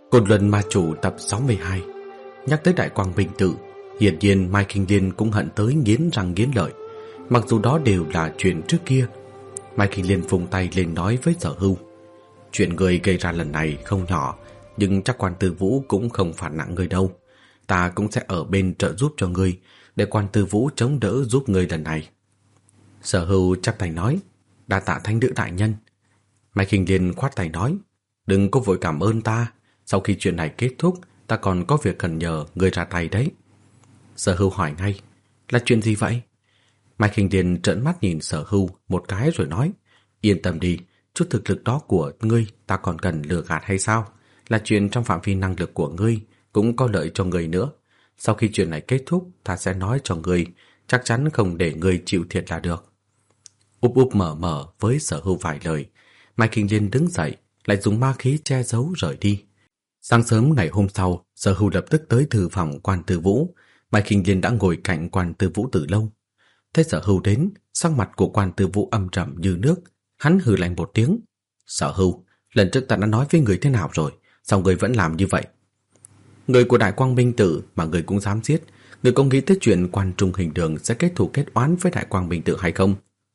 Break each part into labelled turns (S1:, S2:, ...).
S1: Côn Luân Ma Chủ tập 62. Nhắc tới Đại Quang Minh Tự, hiển nhiên Mai Kinh Liên cũng hận tới nghiến răng nghiến lợi. Mặc dù đó đều là chuyện trước kia. Mai Kinh Liên vùng tay lên nói với Sở Hưu: chuyện người gây ra lần này không nhỏ, nhưng chắc Quan Tư Vũ cũng không phạt nặng người đâu. Ta cũng sẽ ở bên trợ giúp cho ngươi, để Quan Tư Vũ chống đỡ giúp ngươi lần này. Sở Hưu chắp tay nói: đa tạ thánh nữ đại nhân. Mai Kinh Liên khoát tay nói: đừng có vội cảm ơn ta, sau khi chuyện này kết thúc, ta còn có việc cần nhờ ngươi ra tay đấy. Sở Hưu hỏi ngay: là chuyện gì vậy? Mai Kinh Liên trợn mắt nhìn Sở Hưu một cái rồi nói: yên tâm đi, chút thực lực đó của ngươi ta còn cần lừa gạt hay sao? Là chuyện trong phạm vi năng lực của ngươi, cũng có lợi cho ngươi nữa. Sau khi chuyện này kết thúc, ta sẽ nói cho ngươi, chắc chắn không để ngươi chịu thiệt là được. Úp úp mở mở với Sở Hưu vài lời, Mai Kinh Liên đứng dậy, lại dùng ma khí che giấu rời đi. Sáng sớm ngày hôm sau, Sở Hưu lập tức tới thư phòng Quan Tư Vũ. Mai Kinh Liên đã ngồi cạnh Quan Tư Vũ từ lâu. Thấy Sở Hưu đến, sắc mặt của Quan Tư Vũ âm trầm như nước. Hắn hừ lạnh một tiếng: Sở Hưu, lần trước ta đã nói với người thế nào rồi, sao người vẫn làm như vậy? Người của Đại Quang Minh Tự mà người cũng dám giết, người có nghĩ tới chuyện Quan Trung Hình Đường sẽ kết thù kết oán với Đại Quang Minh Tự hay không?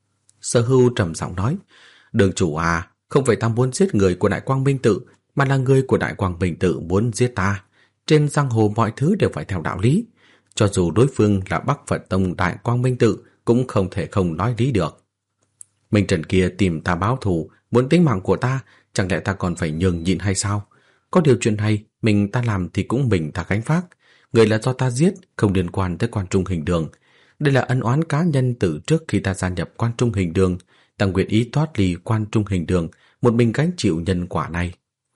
S1: Sở Hưu trầm giọng nói: đường chủ à, không phải ta muốn giết người của Đại Quang Minh Tự, mà là người của Đại Quang Minh Tự muốn giết ta. Trên giang hồ mọi thứ đều phải theo đạo lý, cho dù đối phương là Bắc Phật Tông Đại Quang Minh Tự cũng không thể không nói lý được. Minh Trần kia tìm ta báo thù, muốn tính mạng của ta, chẳng lẽ ta còn phải nhường nhịn hay sao? Có điều chuyện này mình ta làm thì cũng mình ta gánh vác. Người là do ta giết, không liên quan tới Quan Trung Hình Đường. Đây là ân oán cá nhân từ trước khi ta gia nhập Quan Trung Hình Đường. Ta nguyện ý thoát ly Quan Trung Hình Đường, một mình gánh chịu nhân quả này.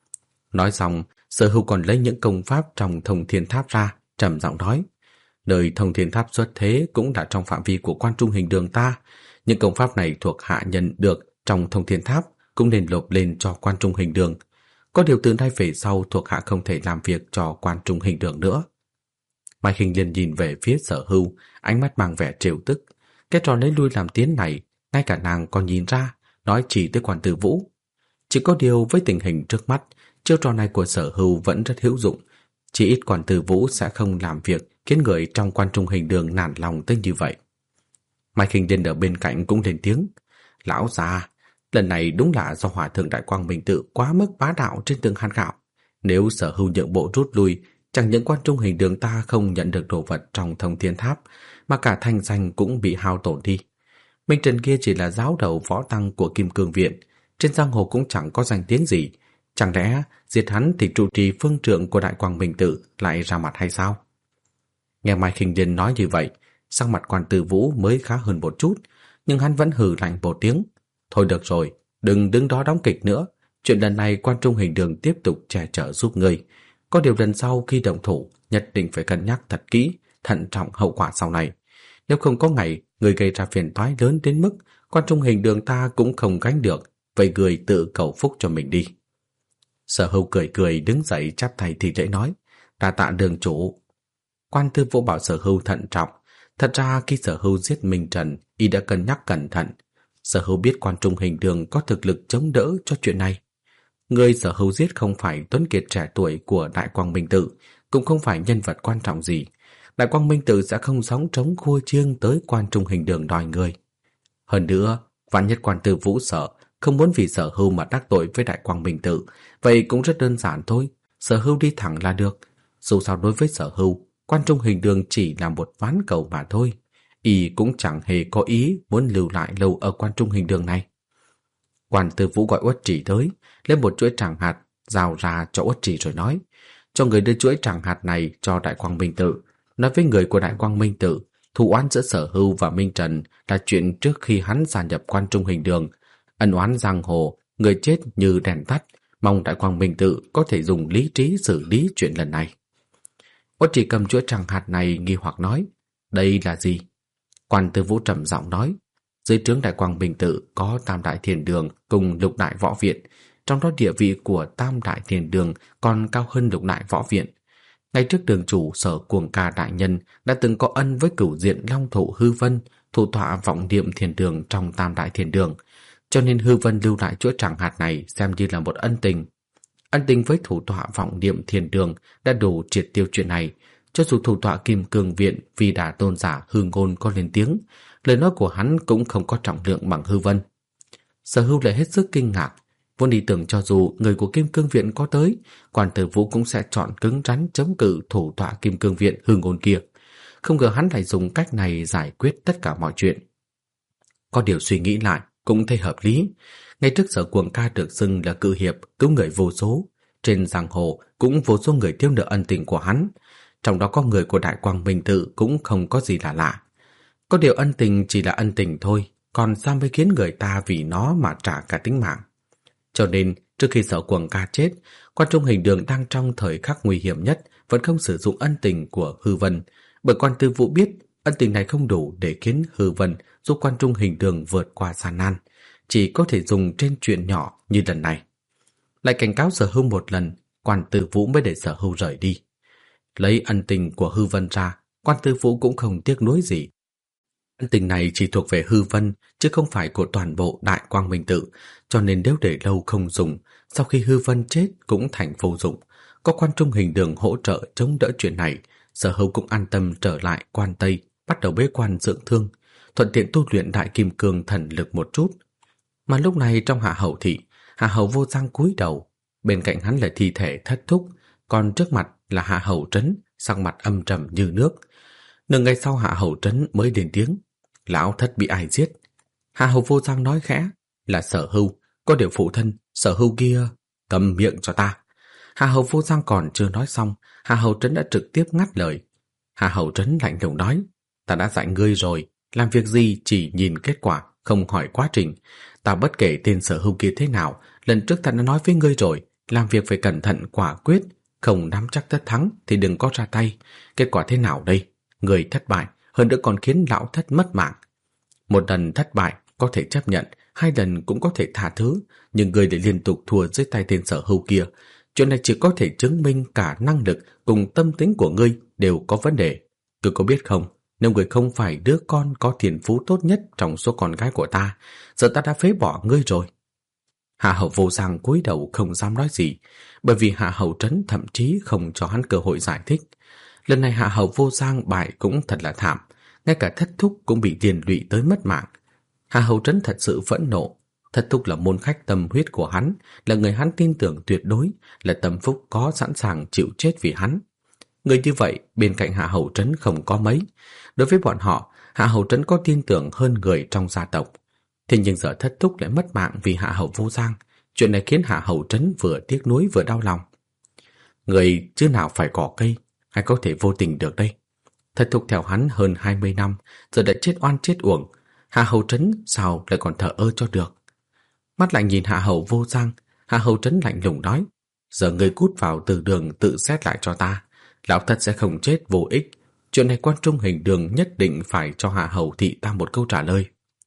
S1: Nói xong, Sở Hưu còn lấy những công pháp trong Thông Thiên Tháp ra, trầm giọng nói: nơi Thông Thiên Tháp xuất thế cũng đã trong phạm vi của Quan Trung Hình Đường ta. Những công pháp này thuộc hạ nhân được trong Thông Thiên Tháp cũng nên nộp lên cho Quan Trung Hình Đường. Có điều từ nay về sau thuộc hạ không thể làm việc cho Quan Trung Hình Đường nữa. Mai Kinh Liên nhìn về phía Sở Hưu, ánh mắt mang vẻ trêu tức. Cái trò lấy lui làm tiến này, ngay cả nàng còn nhìn ra, nói chỉ tới Quan Tư Vũ. Chỉ có điều với tình hình trước mắt, chiêu trò này của Sở Hưu vẫn rất hữu dụng. Chỉ ít Quan Tư Vũ sẽ không làm việc khiến người trong Quan Trung Hình Đường nản lòng tới như vậy. Mai Kinh Liên ở bên cạnh cũng lên tiếng: lão già, lần này đúng là do Hòa Thượng Đại Quang Minh Tự quá mức bá đạo trên từng hạt gạo. Nếu Sở Hưu nhượng bộ rút lui, chẳng những Quan Trung Hình Đường ta không nhận được đồ vật trong Thông Thiên Tháp, mà cả thanh danh cũng bị hao tổn đi. Minh Trần kia chỉ là giáo đầu võ tăng của Kim Cương Viện, trên giang hồ cũng chẳng có danh tiếng gì. Chẳng lẽ diệt hắn thì trụ trì phương trượng của Đại Quang Minh Tự lại ra mặt hay sao? Nghe Mai Kinh Liên nói như vậy, sắc mặt Quan Tư Vũ mới khá hơn một chút, nhưng hắn vẫn hừ lạnh một tiếng: thôi được rồi, đừng đứng đó đóng kịch nữa. Chuyện lần này Quan Trung Hình Đường tiếp tục che chở giúp ngươi. Có điều lần sau khi động thủ, nhất định phải cân nhắc thật kỹ, thận trọng hậu quả sau này. Nếu không có ngày người gây ra phiền toái lớn đến mức Quan Trung Hình Đường ta cũng không gánh được, vậy người tự cầu phúc cho mình đi. Sở Hưu cười cười đứng dậy chắp tay thì lễ nói: đa tạ đường chủ. Quan Tư Vũ bảo Sở Hưu thận trọng. Thật ra khi Sở Hưu giết Minh Trần, y đã cân nhắc cẩn thận. Sở Hưu biết Quan Trung Hình Đường có thực lực chống đỡ cho chuyện này. Người Sở Hưu giết không phải tuấn kiệt trẻ tuổi của Đại Quang Minh Tự, cũng không phải nhân vật quan trọng gì. Đại Quang Minh Tự sẽ không sóng trống khua chiêng tới Quan Trung Hình Đường đòi người. Hơn nữa, vạn nhất Quan Tư Vũ sợ, không muốn vì Sở Hưu mà đắc tội với Đại Quang Minh Tự, vậy cũng rất đơn giản thôi. Sở Hưu đi thẳng là được. Dù sao đối với Sở Hưu, Quan Trung Hình Đường chỉ là một ván cầu mà thôi. Y cũng chẳng hề có ý muốn lưu lại lâu ở Quan Trung Hình Đường này. Quan Tư Vũ gọi Uất Trì tới, lấy một chuỗi tràng hạt giao ra cho Uất Trì rồi nói: cho người đưa chuỗi tràng hạt này cho Đại Quang Minh Tự, nói với người của Đại Quang Minh Tự, thù oán giữa Sở Hưu và Minh Trần là chuyện trước khi hắn gia nhập Quan Trung Hình Đường. Ân oán giang hồ, người chết như đèn tắt, mong Đại Quang Minh Tự có thể dùng lý trí xử lý chuyện lần này. Uất Trì cầm chuỗi tràng hạt này nghi hoặc nói: đây là gì? Quan Tư Vũ trầm giọng nói: dưới trướng Đại Quang Minh Tự có Tam Đại Thiền Đường cùng Lục Đại Võ Viện, trong đó địa vị của Tam Đại Thiền Đường còn cao hơn Lục Đại Võ Viện. Ngày trước đường chủ Sở Cuồng Ca đại nhân đã từng có ân với cửu diện Long Thụ Hư Vân, thủ tọa vọng niệm thiền đường trong Tam Đại Thiền Đường, cho nên Hư Vân lưu lại chuỗi tràng hạt này xem như là một ân tình. Ân tình với thủ tọa vọng niệm thiền đường đã đủ triệt tiêu chuyện này. Cho dù thủ tọa Kim Cương Viện vì đà tôn giả Hư Ngôn có lên tiếng, lời nói của hắn cũng không có trọng lượng bằng Hư Vân. Sở Hưu lại hết sức kinh ngạc, vốn ý tưởng cho dù người của Kim Cương Viện có tới, Quan Tử Vũ cũng sẽ chọn cứng rắn chống cự thủ tọa Kim Cương Viện Hư Ngôn kia. Không ngờ hắn lại dùng cách này giải quyết tất cả mọi chuyện. Có điều suy nghĩ lại cũng thấy hợp lý. Ngay trước Sở Cuồng Ca được xưng là cự hiệp cứu người vô số, trên giang hồ cũng vô số người thiếu nợ ân tình của hắn, trong đó có người của Đại Quang Minh Tự cũng không có gì là lạ. Có điều ân tình chỉ là ân tình thôi, còn sao mới khiến người ta vì nó mà trả cả tính mạng. Cho nên trước khi Sở Cuồng Ca chết, Quan Trung Hình Đường đang trong thời khắc nguy hiểm nhất vẫn không sử dụng ân tình của Hư Vân, bởi Quan Tư Vũ biết ân tình này không đủ để khiến Hư Vân giúp Quan Trung Hình Đường vượt qua gian nan, chỉ có thể dùng trên chuyện nhỏ như lần này. Lại cảnh cáo Sở Hưu một lần, Quan Tư Vũ mới để Sở Hưu rời đi. Lấy ân tình của Hư Vân ra, Quan Tư Vũ cũng không tiếc nuối gì. Ân tình này chỉ thuộc về Hư Vân, chứ không phải của toàn bộ Đại Quang Minh Tự, cho nên nếu để lâu không dùng, sau khi Hư Vân chết cũng thành vô dụng. Có Quan Trung Hình Đường hỗ trợ chống đỡ chuyện này, Sở Hưu cũng an tâm trở lại Quan Tây, bắt đầu bế quan dưỡng thương, thuận tiện tu luyện Đại Kim Cương thần lực một chút. Mà lúc này trong Hạ Hầu thị, Hạ Hầu Vô Giang cúi đầu, bên cạnh hắn là thi thể Thất Thúc, còn trước mặt là Hạ Hầu Trấn, sắc mặt âm trầm như nước. Nửa ngày sau Hạ Hầu Trấn mới lên tiếng, lão Thất bị ai giết? Hạ Hầu Vô Giang nói khẽ, là Sở Hưu, có điều phụ thân, Sở Hưu kia, câm miệng cho ta. Hạ Hầu Vô Giang còn chưa nói xong, Hạ Hầu Trấn đã trực tiếp ngắt lời. Hạ Hầu Trấn lạnh lùng nói, ta đã dạy ngươi rồi, làm việc gì chỉ nhìn kết quả, không hỏi quá trình. Ta bất kể tên Sở Hưu kia thế nào, lần trước ta đã nói với ngươi rồi, làm việc phải cẩn thận quả quyết, không nắm chắc tất thắng thì đừng có ra tay. Kết quả thế nào đây? Người thất bại, hơn nữa còn khiến lão Thất mất mạng. Một lần thất bại có thể chấp nhận, 2 lần cũng có thể tha thứ, nhưng người để liên tục thua dưới tay tên Sở Hưu kia, chuyện này chỉ có thể chứng minh cả năng lực cùng tâm tính của ngươi đều có vấn đề. Ngươi có biết không, nếu ngươi không phải đứa con có thiên phú tốt nhất trong số con gái của ta, giờ ta đã phế bỏ ngươi rồi. Hạ Hầu Vô Giang cúi đầu không dám nói gì, bởi vì Hạ Hầu Trấn thậm chí không cho hắn cơ hội giải thích. Lần này Hạ Hầu Vô Giang bại cũng thật là thảm, ngay cả Thất Thúc cũng bị liên lụy tới mất mạng. Hạ Hầu Trấn thật sự phẫn nộ. Thất Thúc là môn khách tâm huyết của hắn, là người hắn tin tưởng tuyệt đối, là tâm phúc có sẵn sàng chịu chết vì hắn. Người như vậy bên cạnh Hạ Hầu Trấn không có mấy. Đối với bọn họ, Hạ Hầu Trấn có tin tưởng hơn người trong gia tộc. Thế nhưng giờ Thất Thúc lại mất mạng vì Hạ Hầu Vô Giang. Chuyện này khiến Hạ Hầu Trấn vừa tiếc nuối vừa đau lòng. Người chứ nào phải cỏ cây, hay có thể vô tình được đây. Thất Thúc theo hắn hơn 20 năm, giờ đã chết oan chết uổng. Hạ Hầu Trấn sao lại còn thờ ơ cho được. Mắt lạnh nhìn Hạ Hầu Vô Giang, Hạ Hầu Trấn lạnh lùng nói, giờ ngươi cút vào từ đường tự xét lại cho ta. Lão Thất sẽ không chết vô ích. Chuyện này Quan Trung Hình Đường nhất định phải cho Hạ Hầu thị ta một câu trả lời.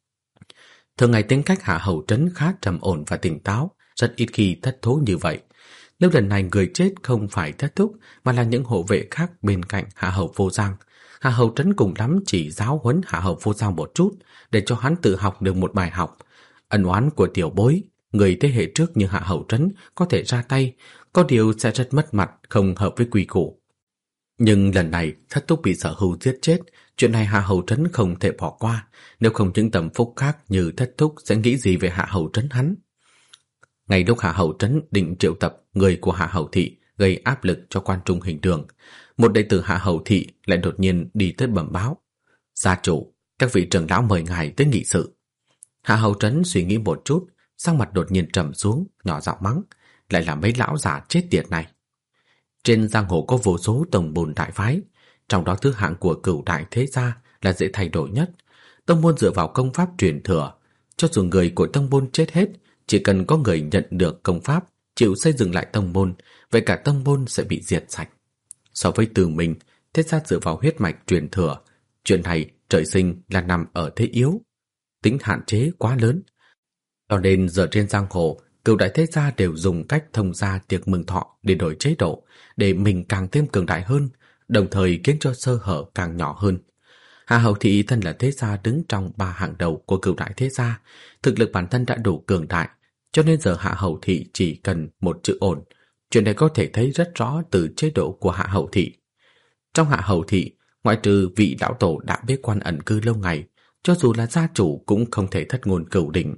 S1: Thường ngày tính cách Hạ Hầu Trấn khá trầm ổn và tỉnh táo, rất ít khi thất thố như vậy. Nếu lần này người chết không phải Thất Thúc mà là những hộ vệ khác bên cạnh Hạ Hầu Vô Giang, Hạ Hầu Trấn cùng lắm chỉ giáo huấn Hạ Hầu Vô Giang một chút để cho hắn tự học được một bài học. Ân oán của tiểu bối, người thế hệ trước như Hạ Hầu Trấn có thể ra tay, có điều sẽ rất mất mặt, không hợp với quy củ. Nhưng lần này Thất Thúc bị Sở Hưu giết chết, chuyện này Hạ Hầu Trấn không thể bỏ qua, nếu không những tầm phúc khác như Thất Thúc sẽ nghĩ gì về Hạ Hầu Trấn hắn. Ngay lúc Hạ Hầu Trấn định triệu tập người của Hạ Hầu thị gây áp lực cho Quan Trung Hình Đường, một đệ tử Hạ Hầu thị lại đột nhiên đi tới bẩm báo, gia chủ, các vị trưởng lão mời ngài tới nghị sự. Hạ Hầu Trấn suy nghĩ một chút, sắc mặt đột nhiên trầm xuống, nhỏ giọng mắng, lại là mấy lão già chết tiệt này. Trên giang hồ có vô số tông môn đại phái, trong đó thứ hạng của Cửu đại thế gia là dễ thay đổi nhất. Tông môn dựa vào công pháp truyền thừa, cho dù người của tông môn chết hết, chỉ cần có người nhận được công pháp, chịu xây dựng lại tông môn, vậy cả tông môn sẽ bị diệt sạch. So với Từ mình, thế gia dựa vào huyết mạch truyền thừa, chuyện này trời sinh là nằm ở thế yếu, tính hạn chế quá lớn. Cho nên giờ trên giang hồ, Cửu đại thế gia đều dùng cách thông gia tiệc mừng thọ để đổi chế độ, để mình càng thêm cường đại hơn, đồng thời khiến cho sơ hở càng nhỏ hơn. Hạ Hầu thị thân là thế gia đứng trong 3 hàng đầu của Cửu đại thế gia, thực lực bản thân đã đủ cường đại, cho nên giờ Hạ Hầu thị chỉ cần một chữ ổn, Chuyện này có thể thấy rất rõ từ chế độ của Hạ Hầu Thị. Trong Hạ Hầu Thị, ngoại trừ vị lão tổ đã bế quan ẩn cư lâu ngày, cho dù là gia chủ cũng không thể thất ngôn cửu đỉnh.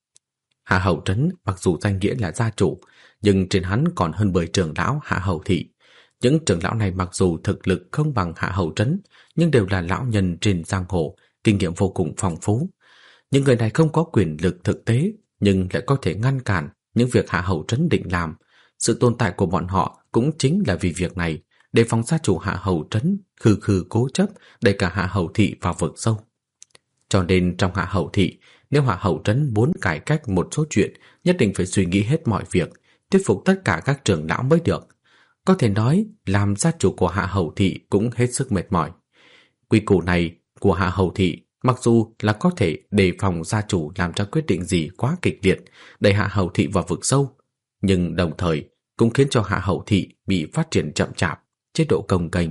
S1: Hạ Hầu Trấn mặc dù danh nghĩa là gia chủ, nhưng trên hắn còn hơn 10 trưởng lão Hạ Hầu Thị. Những trưởng lão này mặc dù thực lực không bằng Hạ Hầu Trấn, nhưng đều là lão nhân trên giang hồ, kinh nghiệm vô cùng phong phú. Những người này không có quyền lực thực tế, nhưng lại có thể ngăn cản những việc Hạ Hầu Trấn định làm. Sự tồn tại của bọn họ cũng chính là vì việc này, để phòng gia chủ Hạ Hầu Trấn khư khư cố chấp đẩy cả Hạ Hầu Thị vào vực sâu. Cho nên trong Hạ Hầu Thị, nếu Hạ Hầu Trấn muốn cải cách một số chuyện, nhất định phải suy nghĩ hết mọi việc, thuyết phục tất cả các trưởng lão mới được. Có thể nói, làm gia chủ của Hạ Hầu Thị cũng hết sức mệt mỏi. Quy củ này của Hạ Hầu Thị mặc dù là có thể đề phòng gia chủ làm ra quyết định gì quá kịch liệt, đẩy Hạ Hầu Thị vào vực sâu, nhưng đồng thời cũng khiến cho Hạ Hầu Thị bị phát triển chậm chạp, chế độ cồng kềnh.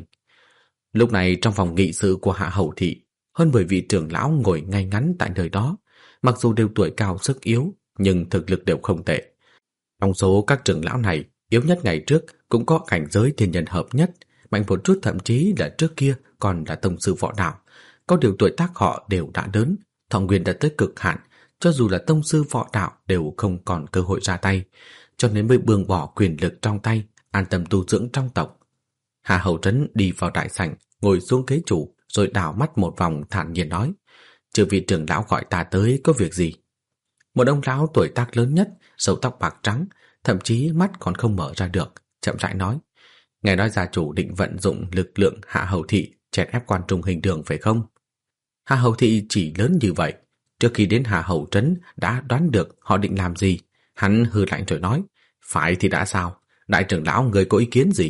S1: Lúc này trong phòng nghị sự của Hạ Hầu Thị, hơn 10 vị trưởng lão ngồi ngay ngắn tại nơi đó, mặc dù đều tuổi cao sức yếu, nhưng thực lực đều không tệ. Trong số các trưởng lão này, yếu nhất ngày trước cũng có cảnh giới thiên nhân hợp nhất, mạnh một chút thậm chí là trước kia còn là tông sư võ đạo. Có điều tuổi tác họ đều đã lớn, thọ nguyên đã tới cực hạn, cho dù là tông sư võ đạo đều không còn cơ hội ra tay, cho nên mới buông bỏ quyền lực trong tay, an tâm tu dưỡng trong tộc. Hạ Hầu Trấn đi vào đại sảnh, ngồi xuống ghế chủ, rồi đảo mắt một vòng thản nhiên nói: "Chư vị trưởng lão gọi ta tới có việc gì?" Một ông lão tuổi tác lớn nhất, râu tóc bạc trắng, thậm chí mắt còn không mở ra được, chậm rãi nói: "Nghe nói gia chủ định vận dụng lực lượng Hạ Hầu Thị chèn ép Quan Trung Hình Đường phải không?" Hạ Hầu Thị chỉ lớn như vậy, trước khi đến Hạ Hầu Trấn đã đoán được họ định làm gì. Hắn hừ lạnh rồi nói: "Phải thì đã sao? Đại trưởng lão người có ý kiến gì?"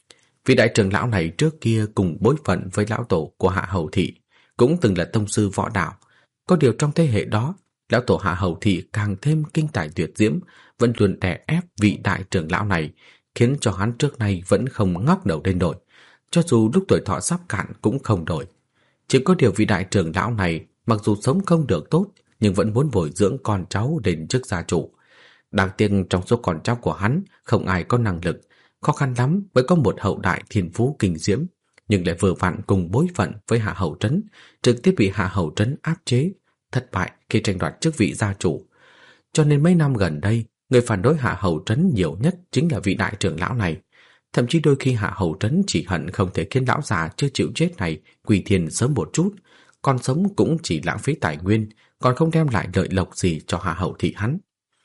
S1: Vị đại trưởng lão này trước kia cùng bối phận với lão tổ của Hạ Hầu Thị, cũng từng là tông sư võ đạo. Có điều trong thế hệ đó, lão tổ Hạ Hầu Thị càng thêm kinh tài tuyệt diễm, vẫn luôn đè ép vị đại trưởng lão này, khiến cho hắn trước nay vẫn không ngóc đầu lên nổi, cho dù lúc tuổi thọ sắp cạn cũng không đổi. Chỉ có điều vị đại trưởng lão này mặc dù sống không được tốt, nhưng vẫn muốn bồi dưỡng con cháu đến chức gia chủ. Đáng tiếc trong số con cháu của hắn không ai có năng lực, khó khăn lắm mới có một hậu đại thiên phú kinh diễm, nhưng lại vừa vặn cùng bối phận với Hạ Hầu Trấn, trực tiếp bị Hạ Hầu Trấn áp chế, thất bại khi tranh đoạt chức vị gia chủ. Cho nên mấy năm gần đây, người phản đối Hạ Hầu Trấn nhiều nhất chính là vị đại trưởng lão này. Thậm chí đôi khi Hạ Hầu Trấn chỉ hận không thể khiến lão già chưa chịu chết này quỳ thiền sớm một chút, còn sống cũng chỉ lãng phí tài nguyên, còn không đem lại lợi lộc gì cho Hạ Hầu Thị hắn.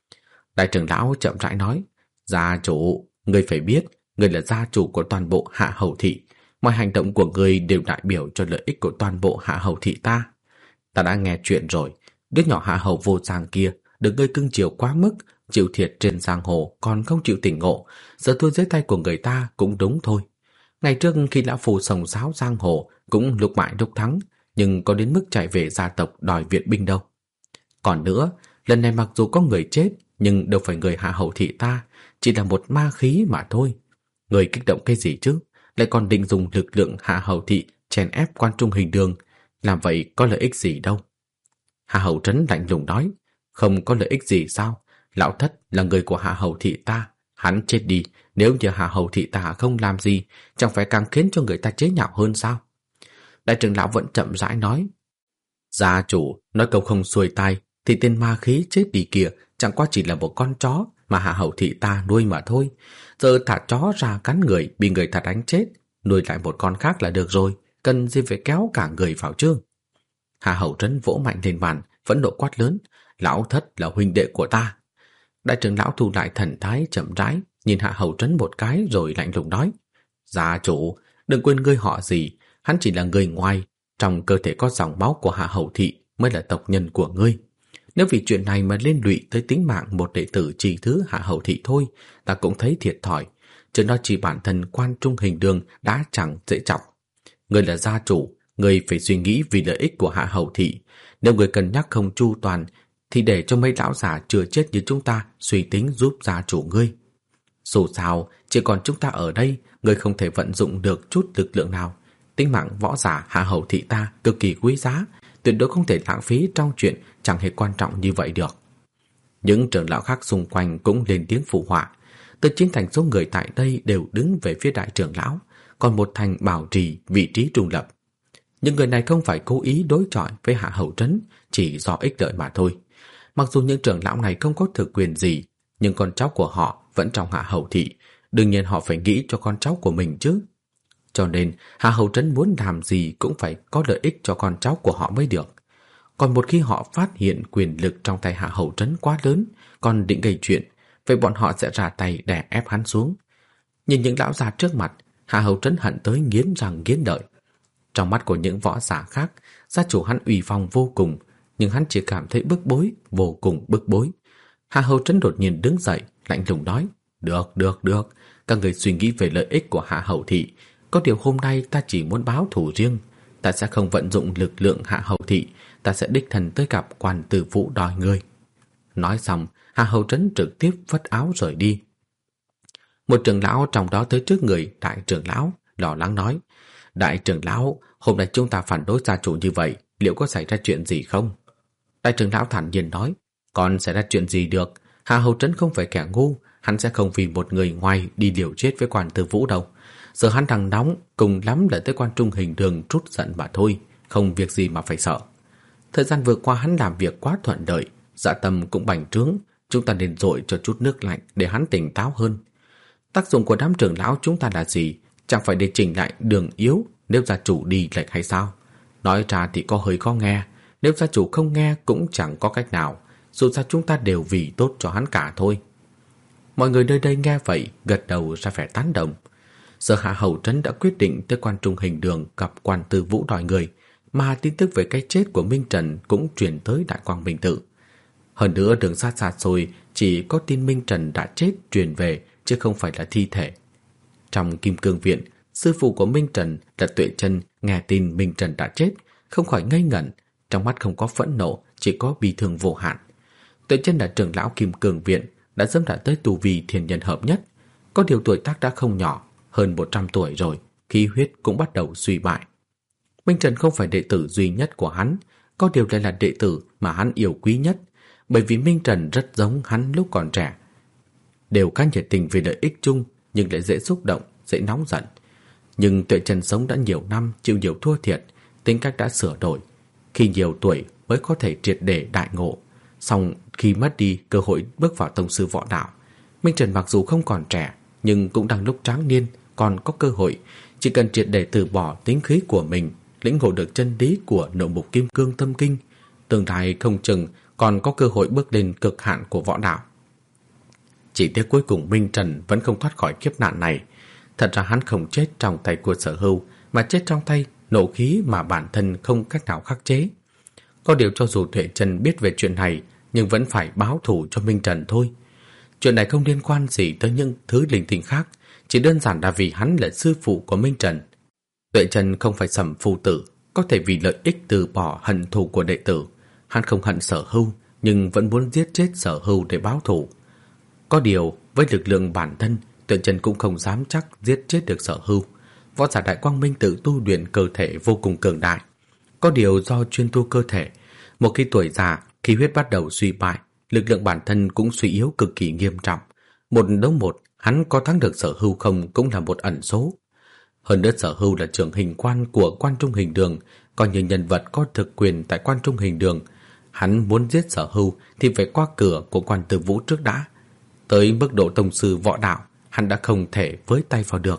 S1: Đại trưởng lão chậm rãi nói: "Gia chủ, ngươi phải biết, ngươi là gia chủ của toàn bộ Hạ Hầu Thị, mọi hành động của ngươi đều đại biểu cho lợi ích của toàn bộ Hạ Hầu Thị ta. Ta đã nghe chuyện rồi, đứa nhỏ Hạ Hầu Vô Giang kia được ngươi cưng chiều quá mức, chịu thiệt trên giang hồ còn không chịu tỉnh ngộ, giờ thua dưới tay của người ta cũng đúng thôi. Ngày trước khi lão phù sồng sáo giang hồ cũng lúc bại lúc thắng, nhưng có đến mức chạy về gia tộc đòi viện binh đâu. Còn nữa, lần này mặc dù có người chết, nhưng đâu phải người Hạ Hầu Thị ta, chỉ là một ma khí mà thôi. Người kích động cái gì chứ, lại còn định dùng lực lượng Hạ Hầu Thị chèn ép Quan Trung Hình Đường, làm vậy có lợi ích gì đâu." Hạ Hầu Trấn lạnh lùng nói: "Không có lợi ích gì sao? Lão thất là người của Hạ Hầu Thị ta, hắn chết đi, nếu như Hạ Hầu Thị ta không làm gì, chẳng phải càng khiến cho người ta chế nhạo hơn sao?" Đại trưởng lão vẫn chậm rãi nói: "Gia chủ nói câu không xuôi tai, thì tên ma khí chết đi kia chẳng qua chỉ là một con chó mà Hạ Hầu Thị ta nuôi mà thôi. Giờ thả chó ra cắn người, bị người ta đánh chết, nuôi lại một con khác là được rồi, cần gì phải kéo cả người vào chứ?" Hạ Hầu Trấn vỗ mạnh lên bàn, phẫn nộ quát lớn: "Lão thất là huynh đệ của ta." Đại trưởng lão thu lại thần thái chậm rãi, nhìn Hạ Hầu Trấn một cái rồi lạnh lùng nói: "Gia chủ, đừng quên ngươi họ gì, hắn chỉ là người ngoài, trong cơ thể có dòng máu của Hạ Hầu Thị mới là tộc nhân của ngươi. Nếu vì chuyện này mà liên lụy tới tính mạng một đệ tử chỉ thứ Hạ Hầu Thị thôi, ta cũng thấy thiệt thòi, chứ nó chỉ bản thân Quan Trung Hình Đường đã chẳng dễ chọc. Ngươi là gia chủ, ngươi phải suy nghĩ vì lợi ích của Hạ Hầu Thị. Nếu ngươi cân nhắc không chu toàn, thì để cho mấy lão già chưa chết như chúng ta suy tính giúp gia chủ ngươi. Dù sao, chỉ còn chúng ta ở đây, ngươi không thể vận dụng được chút lực lượng nào. Tính mạng võ giả Hạ Hầu Thị ta cực kỳ quý giá, tuyệt đối không thể lãng phí trong chuyện chẳng hề quan trọng như vậy được." Những trưởng lão khác xung quanh cũng lên tiếng phụ họa. từ 9 thành số người tại đây đều đứng về phía đại trưởng lão, còn 1 thành bảo trì vị trí trung lập. Những người này không phải cố ý đối chọi với Hạ Hầu Trấn, chỉ do ích lợi mà thôi. Mặc dù những trưởng lão này không có thực quyền gì, nhưng con cháu của họ vẫn trong Hạ Hầu thị, đương nhiên họ phải nghĩ cho con cháu của mình chứ. Cho nên Hạ Hầu Trấn muốn làm gì cũng phải có lợi ích cho con cháu của họ mới được. Còn một khi họ phát hiện quyền lực trong tay Hạ Hầu Trấn quá lớn, còn định gây chuyện, vậy bọn họ sẽ ra tay đè ép hắn xuống. Nhìn những lão già trước mặt, Hạ Hầu Trấn hận tới nghiến răng nghiến lợi. Trong mắt của những võ giả khác, gia chủ hắn uy phong vô cùng, nhưng hắn chỉ cảm thấy bức bối, vô cùng bức bối. Hạ Hầu Trấn đột nhiên đứng dậy, lạnh lùng nói: Được, các người suy nghĩ về lợi ích của Hạ Hầu thị. Có điều hôm nay ta chỉ muốn báo thù riêng. Ta sẽ không vận dụng lực lượng Hạ Hầu thị, ta sẽ đích thân tới gặp Quan Tư Vũ đòi người. Nói xong, Hạ Hầu Trấn trực tiếp phất áo rời đi. Một trưởng lão trong đó tới trước người đại trưởng lão, lo lắng nói: Đại trưởng lão, hôm nay chúng ta phản đối gia chủ như vậy, liệu có xảy ra chuyện gì không? Đại trưởng lão thản nhiên nói: Còn xảy ra chuyện gì được? Hạ Hầu Trấn không phải kẻ ngu, hắn sẽ không vì một người ngoài đi liều chết với Quan Tư Vũ đâu. Giờ hắn đang nóng, cùng lắm là tới Quan Trung Hình Đường trút giận mà thôi, không việc gì mà phải sợ. Thời gian vừa qua hắn làm việc quá thuận lợi, dạ tâm cũng bành trướng, chúng ta nên dội cho chút nước lạnh để hắn tỉnh táo hơn. Tác dụng của đám trưởng lão chúng ta là gì? Chẳng phải để chỉnh lại đường yếu nếu gia chủ đi lệch hay sao? Nói ra thì có hơi khó nghe, nếu gia chủ không nghe cũng chẳng có cách nào, dù sao chúng ta đều vì tốt cho hắn cả thôi. Mọi người nơi đây nghe vậy gật đầu ra vẻ tán đồng. Giờ Hạ Hầu Trấn đã quyết định tới Quan Trung Hình Đường gặp Quan Tư Vũ đòi người, mà tin tức về cái chết của Minh Trần cũng truyền tới Đại Quang Minh Tự. Hơn nữa đường xa xa xôi chỉ có tin Minh Trần đã chết truyền về, chứ không phải là thi thể. Trong Kim Cương Viện, sư phụ của Minh Trần là Tuệ Chân nghe tin Minh Trần đã chết, không khỏi ngây ngẩn, trong mắt không có phẫn nộ, chỉ có bi thương vô hạn. Tuệ Chân là trưởng lão Kim Cương Viện, đã dẫm đã tới tu vi thiên nhân hợp nhất, có điều tuổi tác đã không nhỏ, hơn 100 tuổi rồi, khí huyết cũng bắt đầu suy bại. Minh Trần không phải đệ tử duy nhất của hắn, có điều lại là đệ tử mà hắn yêu quý nhất, bởi vì Minh Trần rất giống hắn lúc còn trẻ. Đều khá nhiệt tình vì lợi ích chung, nhưng lại dễ xúc động, dễ nóng giận. Nhưng Tuệ Chân sống đã nhiều năm, chịu nhiều thua thiệt, tính cách đã sửa đổi. Khi nhiều tuổi mới có thể triệt để đại ngộ, song khi mất đi cơ hội bước vào tông sư võ đạo, Minh Trần mặc dù không còn trẻ, nhưng cũng đang lúc tráng niên, còn có cơ hội, chỉ cần triệt để từ bỏ tính khí của mình, lĩnh ngộ được chân lý của Nội Mục Kim Cương Tâm Kinh, tương lai không chừng còn có cơ hội bước lên cực hạn của võ đạo. Chỉ tiếc cuối cùng Minh Trần vẫn không thoát khỏi kiếp nạn này. Thật ra hắn không chết trong tay của Sở Hưu, mà chết trong tay nộ khí mà bản thân không cách nào khắc chế. Có điều cho dù Tuệ Chân biết về chuyện này, nhưng vẫn phải báo thù cho Minh Trần thôi. Chuyện này không liên quan gì tới những thứ linh tinh khác, chỉ đơn giản là vì hắn là sư phụ của Minh Trần. Tuệ Chân không phải Sầm phu tử, có thể vì lợi ích từ bỏ hận thù của đệ tử. Hắn không hận Sở Hưu, nhưng vẫn muốn giết chết Sở Hưu để báo thù. Có điều, với lực lượng bản thân, Tuệ Chân cũng không dám chắc giết chết được Sở Hưu. Võ giả Đại Quang Minh Tự tu luyện cơ thể vô cùng cường đại. Có điều do chuyên tu cơ thể, một khi tuổi già, khí huyết bắt đầu suy bại, lực lượng bản thân cũng suy yếu cực kỳ nghiêm trọng. Một đấu một, hắn có thắng được Sở Hưu không cũng là một ẩn số. Hơn nữa Sở Hưu là trưởng hình quan của Quan Trung Hình Đường, coi như nhân vật có thực quyền tại Quan Trung Hình Đường. Hắn muốn giết Sở Hưu thì phải qua cửa của Quan Tư Vũ trước đã. Tới mức độ tông sư võ đạo, hắn đã không thể với tay vào được.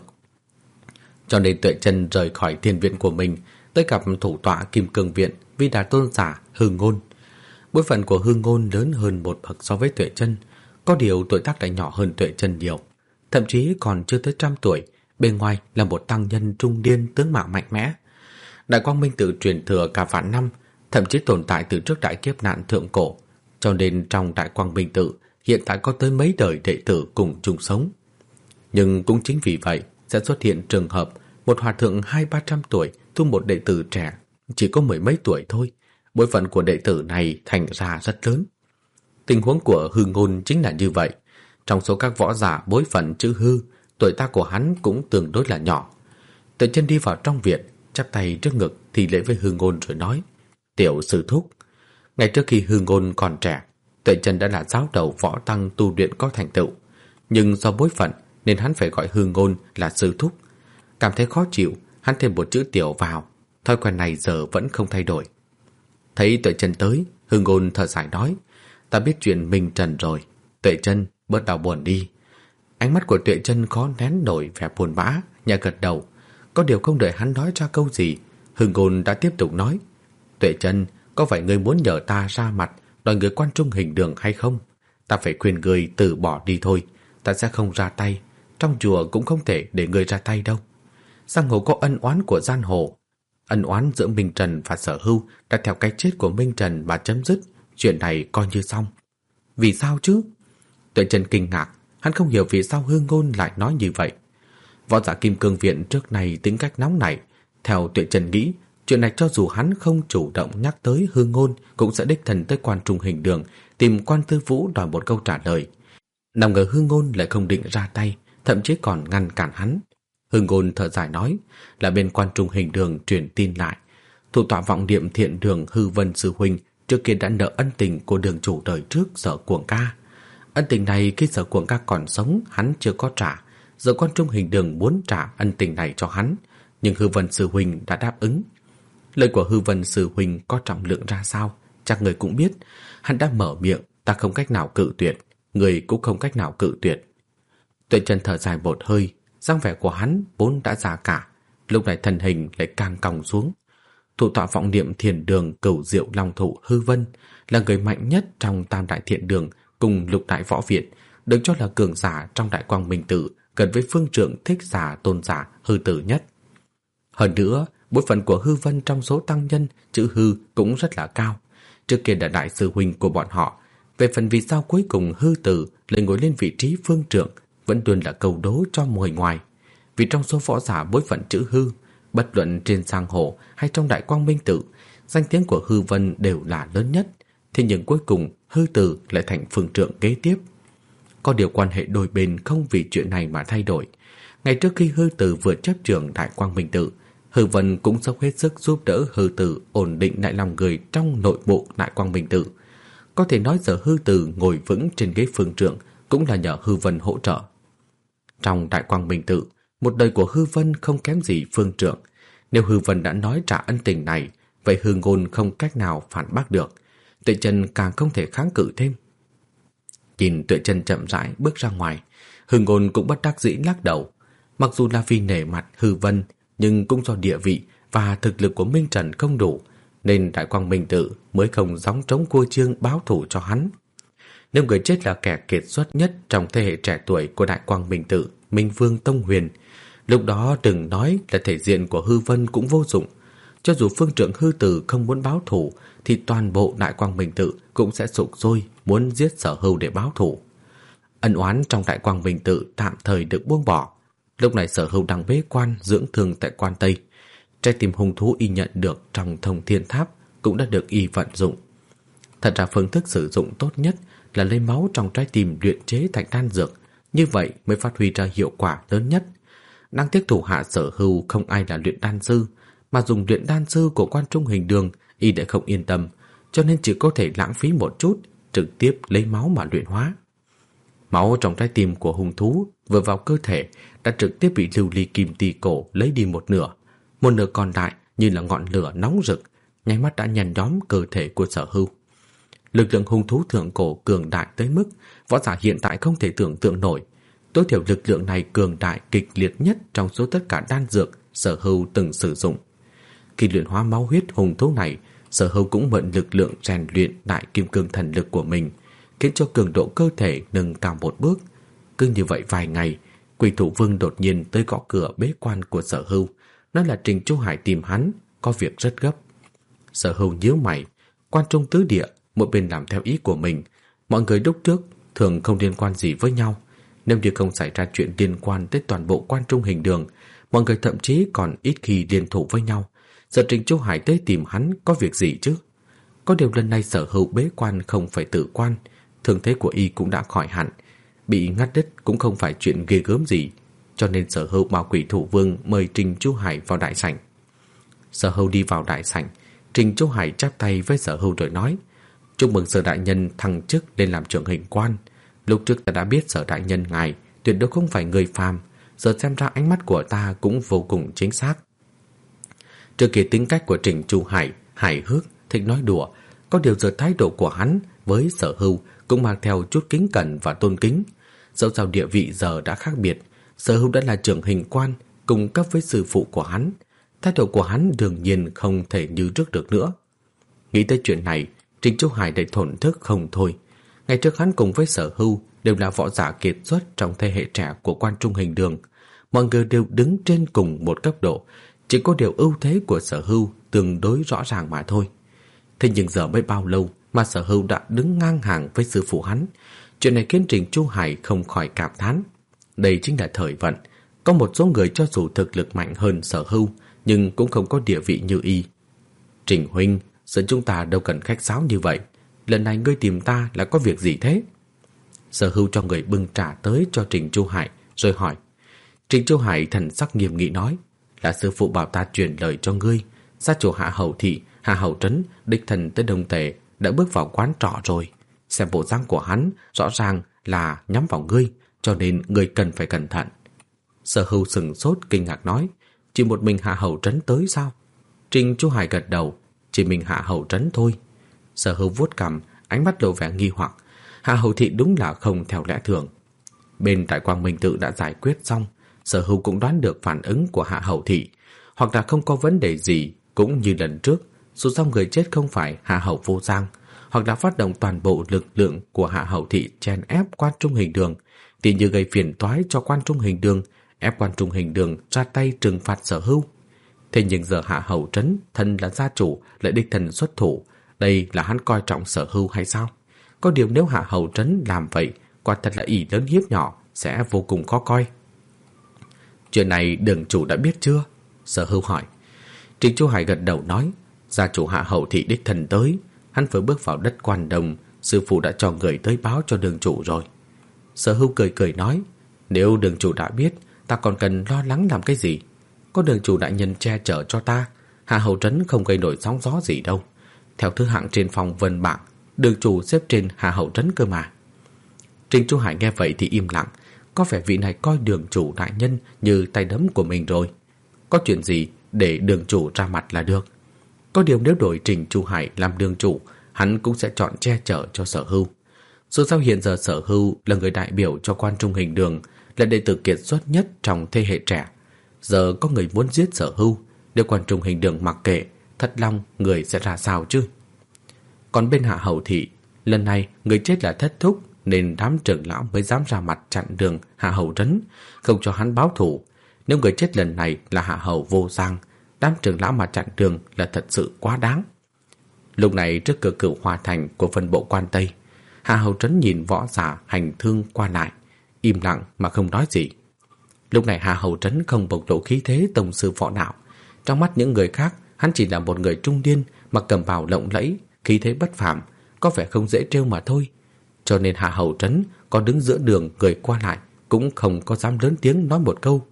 S1: Cho nên Tuệ Chân rời khỏi thiên viện của mình, tới gặp thủ tọa Kim Cương Viện Vi Đà Tôn giả Hư Ngôn. Bối phận của Hư Ngôn lớn hơn một bậc so với Tuệ Chân, có điều tuổi tác lại nhỏ hơn Tuệ Chân nhiều, thậm chí còn chưa tới 100 tuổi, bên ngoài là một tăng nhân trung niên tướng mạo mạnh mẽ. Đại Quang Minh Tự truyền thừa cả vạn năm, thậm chí tồn tại từ trước đại kiếp nạn thượng cổ, cho nên trong Đại Quang Minh Tự hiện tại có tới mấy đời đệ tử cùng chung sống. Nhưng cũng chính vì vậy sẽ xuất hiện trường hợp một hòa thượng 200-300 tuổi thu một đệ tử trẻ chỉ có mười mấy tuổi thôi. Bối phận của đệ tử này thành ra rất lớn. Tình huống của Hư Ngôn chính là như vậy. Trong số các võ giả bối phận chữ Hư, tuổi tác của hắn cũng tương đối là nhỏ. Tuệ Chân đi vào trong viện, chắp tay trước ngực thì lễ với Hư Ngôn rồi nói: Tiểu sư thúc. Ngay trước khi Hư Ngôn còn trẻ, Tuệ Chân đã là giáo đầu võ tăng tu luyện có thành tựu. nhưng do bối phận nên hắn phải gọi Hư Ngôn là sư thúc. Cảm thấy khó chịu, hắn thêm một chữ tiểu vào. Thói quen này giờ vẫn không thay đổi. Thấy Tuệ Chân tới, Hư Ngôn thở dài nói: "Ta biết chuyện Minh Trần rồi. Tuệ Chân, bớt đau buồn đi." Ánh mắt của Tuệ Chân khó nén nổi vẻ buồn bã, nhẹ gật đầu. Có điều không đợi hắn nói ra câu gì, Hư Ngôn đã tiếp tục nói: "Tuệ Chân, có phải ngươi muốn nhờ ta ra mặt đòi người quan trung hình đường hay không? Ta phải khuyên ngươi từ bỏ đi thôi. Ta sẽ không ra tay. Trong chùa cũng không thể để ngươi ra tay đâu. Giang hồ có ân oán của giang hồ. Ân oán giữa Minh Trần và Sở Hưu đã theo cái chết của Minh Trần mà chấm dứt. Chuyện này coi như xong." "Vì sao chứ?" Tuệ Chân kinh ngạc. Hắn không hiểu vì sao Hư Ngôn lại nói như vậy. Võ giả Kim Cương Viện trước này tính cách nóng nảy. Theo Tuệ Chân nghĩ, chuyện này cho dù hắn không chủ động nhắc tới Hư Ngôn cũng sẽ đích thân tới quan trung hình đường tìm Quan Tư Vũ đòi một câu trả lời. Nào ngờ Hư Ngôn lại không định ra tay, thậm chí còn ngăn cản hắn. Hư Ngôn thở dài nói là bên quan trung hình đường truyền tin lại, thủ tọa vọng niệm thiện đường Hư Vân sư huynh trước kia đã nợ ân tình của đường chủ đời trước Sở Cuồng Ca. Ân tình này khi Sở Cuồng Ca còn sống hắn chưa có trả, giờ quan trung hình đường muốn trả ân tình này cho hắn, nhưng Hư Vân sư huynh đã đáp ứng. Lời của Hư Vân sư huynh có trọng lượng ra sao, chắc người cũng biết. Hắn đã mở miệng, ta không cách nào cự tuyệt, người cũng không cách nào cự tuyệt. Tuệ Chân thở dài một hơi, dáng vẻ của hắn vốn đã già cả, lúc này thân hình lại càng còng xuống. Thủ tọa vọng niệm thiền đường Cửu Diệu Long Thụ Hư Vân là người mạnh nhất trong Tam Đại Thiện Đường cùng Lục Đại Võ Viện, được cho là cường giả trong Đại Quang Minh Tự, gần với phương trượng thích giả tôn giả Hư Tử nhất. Hơn nữa, bối phận của Hư Vân trong số tăng nhân chữ Hư cũng rất là cao. Trước kia là đại sư huynh của bọn họ. Về phần vì sao cuối cùng Hư Tử lại ngồi lên vị trí phương trượng vẫn luôn là câu đố cho người ngoài. Vì trong số võ giả bối phận chữ Hư, bất luận trên giang hồ hay trong Đại Quang Minh Tự, danh tiếng của Hư Vân đều là lớn nhất. Thế nhưng cuối cùng Hư Tử lại thành phương trượng kế tiếp. Có điều quan hệ đôi bên không vì chuyện này mà thay đổi. Ngày trước khi Hư Tử vừa chấp trưởng Đại Quang Minh Tự, Hư Vân cũng dốc hết sức giúp đỡ Hư Tử ổn định lại lòng người trong nội bộ Đại Quang Minh Tự. Có thể nói giờ Hư Tử ngồi vững trên ghế phương trượng cũng là nhờ Hư Vân hỗ trợ. Trong Đại Quang Minh Tự, một đời của Hư Vân không kém gì phương trượng. Nếu Hư Vân đã nói trả ân tình này, vậy Hư Ngôn không cách nào phản bác được. Tuệ Chân càng không thể kháng cự thêm. Nhìn Tuệ Chân chậm rãi bước ra ngoài, Hư Ngôn cũng bất đắc dĩ lắc đầu. Mặc dù là vì nể mặt Hư Vân, nhưng cũng do địa vị và thực lực của Minh Trần không đủ, nên Đại Quang Minh Tự mới không gióng trống cua chiêng báo thù cho hắn. Nếu người chết là kẻ kiệt xuất nhất trong thế hệ trẻ tuổi của Đại Quang Minh Tự, Minh Vương Tông Huyền, lúc đó đừng nói là thể diện của Hư Vân cũng vô dụng. Cho dù phương trượng Hư Tử không muốn báo thù, thì toàn bộ Đại Quang Minh Tự cũng sẽ sục sôi muốn giết Sở Hưu để báo thù. Ân oán trong Đại Quang Minh Tự tạm thời được buông bỏ. Lúc này Sở Hưu đang bế quan dưỡng thương tại Quan Tây. Trái tim hung thú y nhận được trong Thông Thiên Tháp cũng đã được y vận dụng. Thật ra phương thức sử dụng tốt nhất là lấy máu trong trái tim luyện chế thành đan dược, như vậy mới phát huy ra hiệu quả lớn nhất. Đáng tiếc thủ hạ Sở Hưu không ai là luyện đan sư, mà dùng luyện đan sư của Quan Trung Hình Đường y đã không yên tâm, cho nên chỉ có thể lãng phí một chút, trực tiếp lấy máu mà luyện hóa. Máu trong trái tim của hung thú vừa vào cơ thể đã trực tiếp bị lưu ly kim ti cổ lấy đi một nửa còn lại như là ngọn lửa nóng rực, nháy mắt đã nhằm nhóm cơ thể của Sở Hưu. Lực lượng hung thú thượng cổ cường đại tới mức võ giả hiện tại không thể tưởng tượng nổi. Tối thiểu lực lượng này cường đại kịch liệt nhất trong số tất cả đan dược Sở Hưu từng sử dụng. Khi luyện hóa máu huyết hung thú này, Sở Hưu cũng mượn lực lượng rèn luyện đại kim cương thần lực của mình, khiến cho cường độ cơ thể nâng cao một bước. Cứ như vậy vài ngày, Quỷ Thủ Vương đột nhiên tới gõ cửa bế quan của Sở Hưu, nói là Trình Chu Hải tìm hắn, có việc rất gấp. Sở Hưu nhíu mày, Quan Trung tứ địa, mỗi bên làm theo ý của mình, mọi người lúc trước thường không liên quan gì với nhau. Nếu như không xảy ra chuyện liên quan tới toàn bộ Quan Trung Hình Đường, mọi người thậm chí còn ít khi liên thủ với nhau. Giờ Trình Chu Hải tới tìm hắn có việc gì chứ? Có điều lần này Sở Hưu bế quan không phải tự quan, thương thế của y cũng đã khỏi hẳn, bị ngắt đứt cũng không phải chuyện ghê gớm gì, cho nên Sở Hưu bảo Quỷ Thủ Vương mời Trình Chu Hải vào đại sảnh. Sở Hưu đi vào đại sảnh, Trình Chu Hải chắp tay với Sở Hưu rồi nói: "Chúc mừng Sở đại nhân thăng chức lên làm trưởng hình quan. Lúc trước ta đã biết Sở đại nhân ngài tuyệt đối không phải người phàm, giờ xem ra ánh mắt của ta cũng vô cùng chính xác. Trước kia tính cách của Trình Chu Hải hài hước, thích nói đùa, có điều giờ thái độ của hắn với Sở Hưu cũng mang theo chút kính cẩn và tôn kính. Dẫu sao địa vị giờ đã khác biệt, Sở Hưu đã là trưởng hình quan cùng cấp với sư phụ của hắn, thái độ của hắn đương nhiên không thể như trước được nữa. Nghĩ tới chuyện này, Trình Chu Hải đầy thổn thức không thôi. Ngày trước hắn cùng với Sở Hưu đều là võ giả kiệt xuất trong thế hệ trẻ của Quan Trung Hình Đường, mọi người đều đứng trên cùng một cấp độ, chỉ có điều ưu thế của Sở Hưu tương đối rõ ràng mà thôi. Thế nhưng giờ mới bao lâu mà Sở Hưu đã đứng ngang hàng với sư phụ hắn, chuyện này khiến Trình Chu Hải không khỏi cảm thán. Đây chính là thời vận, có một số người cho dù thực lực mạnh hơn Sở Hưu nhưng cũng không có địa vị như y. Trình huynh, giờ chúng ta đâu cần khách sáo như vậy, lần này ngươi tìm ta là có việc gì thế? Sở Hưu cho người bưng trà tới cho Trình Chu Hải rồi hỏi. Trình Chu Hải thần sắc nghiêm nghị nói, là sư phụ bảo ta truyền lời cho ngươi, gia chủ Hạ Hầu thị, Hạ Hầu trấn đích thân tới Đông Tề đã bước vào quán trọ rồi. Xem bộ dáng của hắn rõ ràng là nhắm vào ngươi, cho nên ngươi cần phải cẩn thận. Sở Hưu sừng sốt kinh ngạc nói, chỉ một mình Hạ Hầu trấn tới sao? Trình Chu Hải gật đầu, chỉ mình Hạ Hầu trấn thôi. Sở Hưu vuốt cằm, ánh mắt lộ vẻ nghi hoặc. Hạ Hầu thị đúng là không theo lẽ thường. Bên tại Quang Minh Tự đã giải quyết xong, Sở Hưu cũng đoán được phản ứng của Hạ Hầu thị, hoặc là không có vấn đề gì, cũng như lần trước, dù sao người chết không phải Hạ Hầu Vô Giang, hoặc là phát động toàn bộ lực lượng của Hạ Hầu thị chèn ép Quan Trung Hình Đường, thì như gây phiền toái cho Quan Trung Hình Đường, ép Quan Trung Hình Đường ra tay trừng phạt Sở Hưu. Thế nhưng giờ Hạ Hầu trấn thân là gia chủ lại đích thân xuất thủ, đây là hắn coi trọng Sở Hưu hay sao? Có điều nếu Hạ Hầu trấn làm vậy, quả thật là ỷ lớn hiếp nhỏ, sẽ vô cùng khó coi. Chuyện này đường chủ đã biết chưa? Sở Hưu hỏi. Trình Chu Hải gật đầu nói, gia chủ Hạ Hầu thị đích thân tới, hắn vừa bước vào đất Quan Đồng, sư phụ đã cho người tới báo cho đường chủ rồi. Sở Hưu cười cười nói, nếu đường chủ đã biết, ta còn cần lo lắng làm cái gì? Có đường chủ đại nhân che chở cho ta, Hạ Hầu trấn không gây nổi sóng gió gì đâu. Theo thứ hạng trên phòng vân bảng, đường chủ xếp trên Hạ Hầu trấn cơ mà. Trình Chu Hải nghe vậy thì im lặng, có vẻ vị này coi đường chủ đại nhân như tay đấm của mình rồi. Có chuyện gì để đường chủ ra mặt là được. Có điều nếu đổi Trình Chu Hải làm đường chủ, hắn cũng sẽ chọn che chở cho Sở Hưu. Dù sao hiện giờ Sở Hưu là người đại biểu cho Quan Trung Hình Đường, là đệ tử kiệt xuất nhất trong thế hệ trẻ. Giờ có người muốn giết Sở Hưu, nếu Quan Trung Hình Đường mặc kệ, thật lòng người sẽ ra sao chứ? Còn bên Hạ Hầu thị, lần này người chết là thất thúc, nên đám trưởng lão mới dám ra mặt chặn đường Hạ Hầu trấn, không cho hắn báo thù. Nếu người chết lần này là Hạ Hầu Vô Giang, đám trưởng lão mà chặn đường là thật sự quá đáng. Lúc này trước cửa Cửu Hoa Thành của phân bộ Quan Tây, Hạ Hầu trấn nhìn võ giả hành thương qua lại, im lặng mà không nói gì. Lúc này Hạ Hầu trấn không bộc lộ khí thế tông sư võ đạo. Trong mắt những người khác, hắn chỉ là một người trung niên mặc cẩm bào lộng lẫy, khí thế bất phàm, có vẻ không dễ trêu mà thôi. Cho nên Hạ Hầu trấn có đứng giữa đường người qua lại cũng không có dám lớn tiếng nói một câu.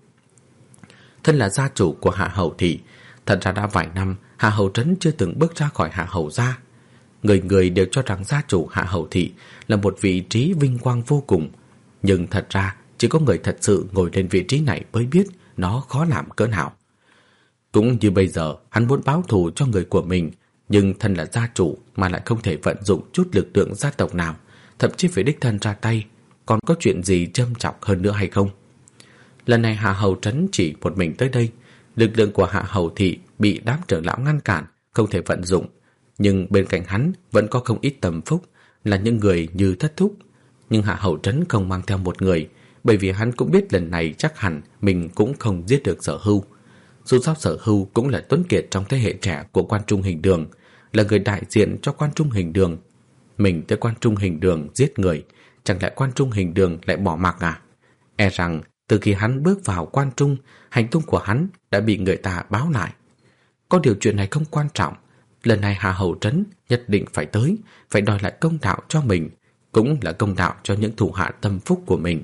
S1: Thân là gia chủ của Hạ Hầu thị, thật ra đã vài năm Hạ Hầu trấn chưa từng bước ra khỏi Hạ Hầu gia. Người người đều cho rằng gia chủ Hạ Hầu thị là một vị trí vinh quang vô cùng, nhưng thật ra chỉ có người thật sự ngồi lên vị trí này mới biết nó khó làm cỡ nào. Cũng như bây giờ, hắn muốn báo thù cho người của mình, nhưng thân là gia chủ mà lại không thể vận dụng chút lực lượng gia tộc nào, thậm chí phải đích thân ra tay, còn có chuyện gì châm chọc hơn nữa hay không? Lần này Hạ Hầu trấn chỉ một mình tới đây, lực lượng của Hạ Hầu thị bị đám trưởng lão ngăn cản, không thể vận dụng, nhưng bên cạnh hắn vẫn có không ít tâm phúc, là những người như thất thúc. Nhưng Hạ Hầu trấn không mang theo một người, bởi vì hắn cũng biết lần này chắc hẳn mình cũng không giết được Sở Hưu. Dù sao Sở Hưu cũng là tuấn kiệt trong thế hệ trẻ của Quan Trung Hình Đường, là người đại diện cho Quan Trung Hình Đường. Mình tới Quan Trung Hình Đường giết người, chẳng lẽ Quan Trung Hình Đường lại bỏ mặc à? E rằng từ khi hắn bước vào Quan Trung, hành tung của hắn đã bị người ta báo lại. Có điều chuyện này không quan trọng, lần này Hạ Hầu trấn nhất định phải tới, phải đòi lại công đạo cho mình, cũng là công đạo cho những thủ hạ tâm phúc của mình.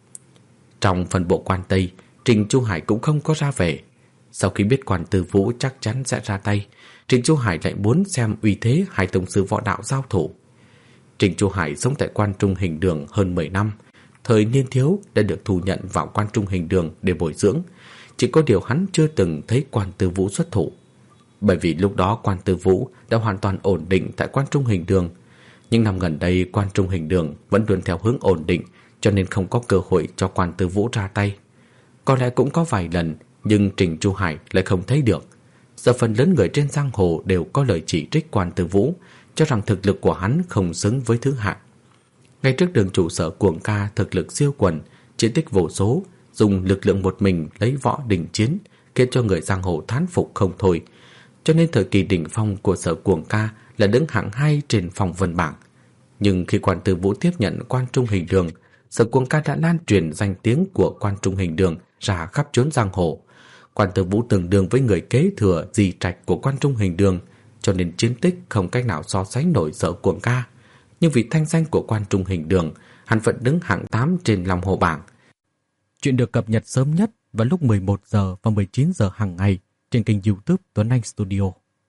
S1: Trong phần bộ Quan Tây, Trình Chu Hải cũng không có ra về. Sau khi biết Quan Tư Vũ chắc chắn sẽ ra tay, Trình Chu Hải lại muốn xem uy thế hai tông sư võ đạo giao thủ. Trình Chu Hải sống tại Quan Trung Hình Đường hơn 10 năm, thời niên thiếu đã được thu nhận vào Quan Trung Hình Đường để bồi dưỡng. Chỉ có điều hắn chưa từng thấy Quan Tư Vũ xuất thủ, bởi vì lúc đó Quan Tư Vũ đã hoàn toàn ổn định tại Quan Trung Hình Đường. Nhưng năm gần đây Quan Trung Hình Đường vẫn luôn theo hướng ổn định, cho nên không có cơ hội cho Quan Tư Vũ ra tay. Có lẽ cũng có vài lần, nhưng Trình Chu Hải lại không thấy được. Giờ phần lớn người trên giang hồ đều có lời chỉ trích Quan Tư Vũ, cho rằng thực lực của hắn không xứng với thứ hạng. Ngay trước đường trụ sở Cuồng Ca thực lực siêu quần, chiến tích vô số, dùng lực lượng một mình lấy võ đình chiến, khiến cho người giang hồ thán phục không thôi. Cho nên thời kỳ đỉnh phong của sở Cuồng Ca là đứng hạng 2 trên phong vân bảng. Nhưng khi Quan Tư Vũ tiếp nhận Quan Trung Hình Đường, sở Cuồng Ca đã lan truyền danh tiếng của Quan Trung Hình Đường ra khắp chốn giang hồ. Quan Tư Vũ tương đương với người kế thừa di trạch của Quan Trung Hình Đường, cho nên chiến tích không cách nào so sánh nổi sở Cuồng Ca. Nhưng vì thanh danh của Quan Trung Hình Đường, hắn vẫn đứng hạng 8 trên Long Hồ bảng. Chuyện được cập nhật sớm nhất vào lúc 11 giờ và 19 giờ hàng ngày trên kênh YouTube Tuấn Anh Studio.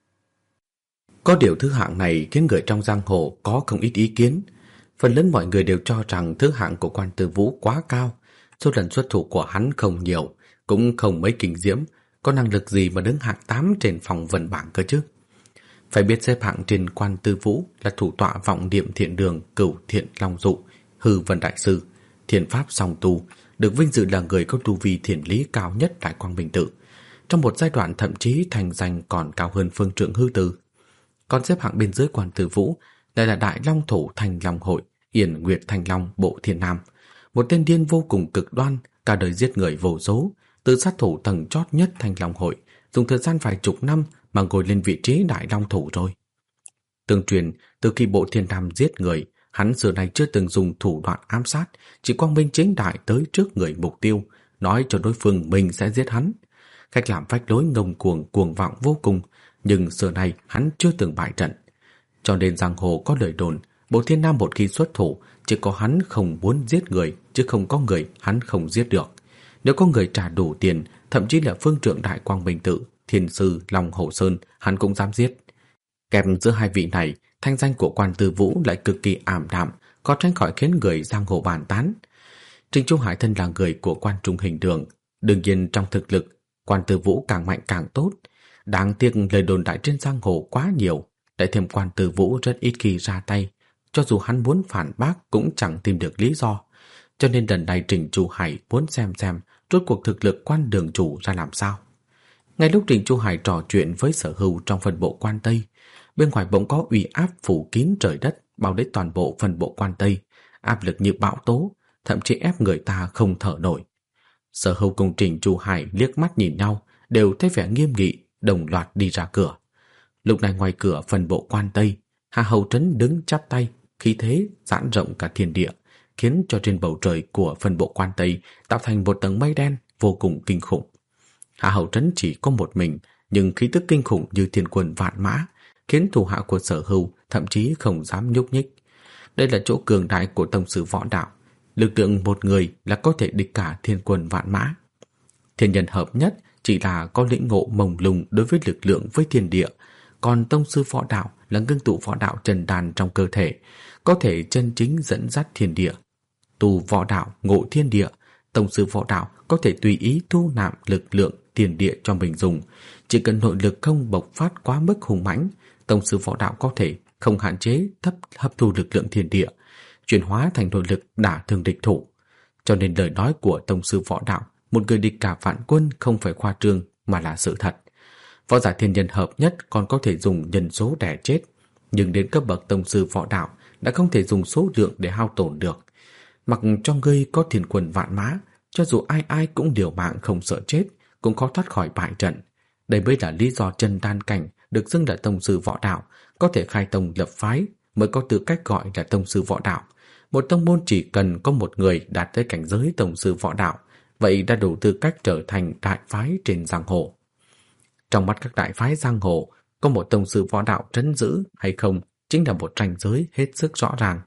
S1: Có điều thứ hạng này khiến người trong giang hồ có không ít ý kiến. Phần lớn mọi người đều cho rằng thứ hạng của Quan Tư Vũ quá cao, số lần xuất thủ của hắn không nhiều, cũng không mấy kinh diễm, có năng lực gì mà đứng hạng 8 trên phong vân bảng cơ chứ. Phải biết xếp hạng trên Quan Tư Vũ là thủ tọa Vọng Điệm Thiện Đường, Cửu Thiện Long Dụ, Hư Vân Đại Sư, Thiền Pháp Song Tu, được vinh dự là người có tu vi thiền lý cao nhất tại Quang Bình Tự. Trong một giai đoạn thậm chí thành danh còn cao hơn Phương Trượng Hư Từ. Còn xếp hạng bên dưới Quan Tư Vũ lại là Đại Long Thủ Thành Long Hội, Yển Nguyệt Thành Long Bộ Thiên Nam, một tên điên vô cùng cực đoan, cả đời giết người vô số, từ sát thủ tầng chót nhất Thành Long Hội, dùng thời gian vài chục năm mà ngồi lên vị trí Đại Long Thủ rồi. Tương truyền, từ khi Bộ Thiên Nam giết người, hắn xưa nay chưa từng dùng thủ đoạn ám sát, chỉ quang minh chính đại tới trước người mục tiêu, nói cho đối phương mình sẽ giết hắn. Cách làm phách lối ngông cuồng, cuồng vọng vô cùng, nhưng xưa nay hắn chưa từng bại trận. Cho nên giang hồ có lời đồn, Bộ Thiên Nam một khi xuất thủ, chỉ có hắn không muốn giết người, chứ không có người hắn không giết được. Nếu có người trả đủ tiền, thậm chí là Phương Trượng Đại Quang Bình Tự, Thiên Sư Long Hổ Sơn, hắn cũng dám giết. Kèm giữa hai vị này, thanh danh của Quan Tư Vũ lại cực kỳ ảm đạm, có tránh khỏi khiến người giang hồ bàn tán. Trình Chu Hải thân là người của Quan Trung Hình Đường, đương nhiên trong thực lực, Quan Tư Vũ càng mạnh càng tốt. Đáng tiếc lời đồn đại trên giang hồ quá nhiều, lại thêm Quan Tư Vũ rất ít khi ra tay, cho dù hắn muốn phản bác cũng chẳng tìm được lý do. Cho nên lần này Trình Chu Hải muốn xem rốt cuộc thực lực Quan đường chủ ra làm sao. Ngay lúc Trình Chu Hải trò chuyện với Sở Hưu trong phần bộ Quan Tây, bên ngoài bỗng có uy áp phủ kín trời đất bao lấy toàn bộ phần bộ Quan Tây, áp lực như bão tố, thậm chí ép người ta không thở nổi. Sở Hưu cùng Trình Chu Hải liếc mắt nhìn nhau, đều thấy vẻ nghiêm nghị, đồng loạt đi ra cửa. Lúc này ngoài cửa phần bộ Quan Tây, Hà Hầu Trấn đứng chắp tay, khí thế giãn rộng cả thiên địa, khiến cho trên bầu trời của phần bộ Quan Tây tạo thành một tầng mây đen vô cùng kinh khủng. Hà Hầu Trấn chỉ có một mình, nhưng khí tức kinh khủng như thiên quân vạn mã, khiến thủ hạ của Sở Hưu thậm chí không dám nhúc nhích. Đây là chỗ cường đại của tông sư võ đạo, lực lượng một người là có thể địch cả thiên quân vạn mã. Thiên nhân hợp nhất chỉ là có lĩnh ngộ mông lung đối với lực lượng với thiên địa, còn tông sư võ đạo là ngưng tụ võ đạo trần đàn trong cơ thể, có thể chân chính dẫn dắt thiên địa. Tu võ đạo ngộ thiên địa, tông sư võ đạo có thể tùy ý thu nạp lực lượng thiên địa cho mình dùng, chỉ cần nội lực không bộc phát quá mức hùng mãnh, tông sư võ đạo có thể không hạn chế hấp thu lực lượng thiên địa, chuyển hóa thành nội lực đả thương địch thủ. Cho nên lời nói của tông sư võ đạo, một người địch cả vạn quân không phải khoa trương mà là sự thật. Võ giả thiên nhân hợp nhất còn có thể dùng nhân số đè chết, nhưng đến cấp bậc tông sư võ đạo đã không thể dùng số lượng để hao tổn được. Mặc cho ngươi có thiên quân vạn mã, cho dù ai ai cũng liều mạng không sợ chết, cũng khó thoát khỏi bại trận. Đây mới là lý do chân đan cảnh được xưng là tông sư võ đạo, có thể khai tông lập phái mới có tư cách gọi là tông sư võ đạo. Một tông môn chỉ cần có một người đạt tới cảnh giới tông sư võ đạo, vậy đã đủ tư cách trở thành đại phái trên giang hồ. Trong mắt các đại phái giang hồ, có một tông sư võ đạo trấn giữ hay không chính là một ranh giới hết sức rõ ràng.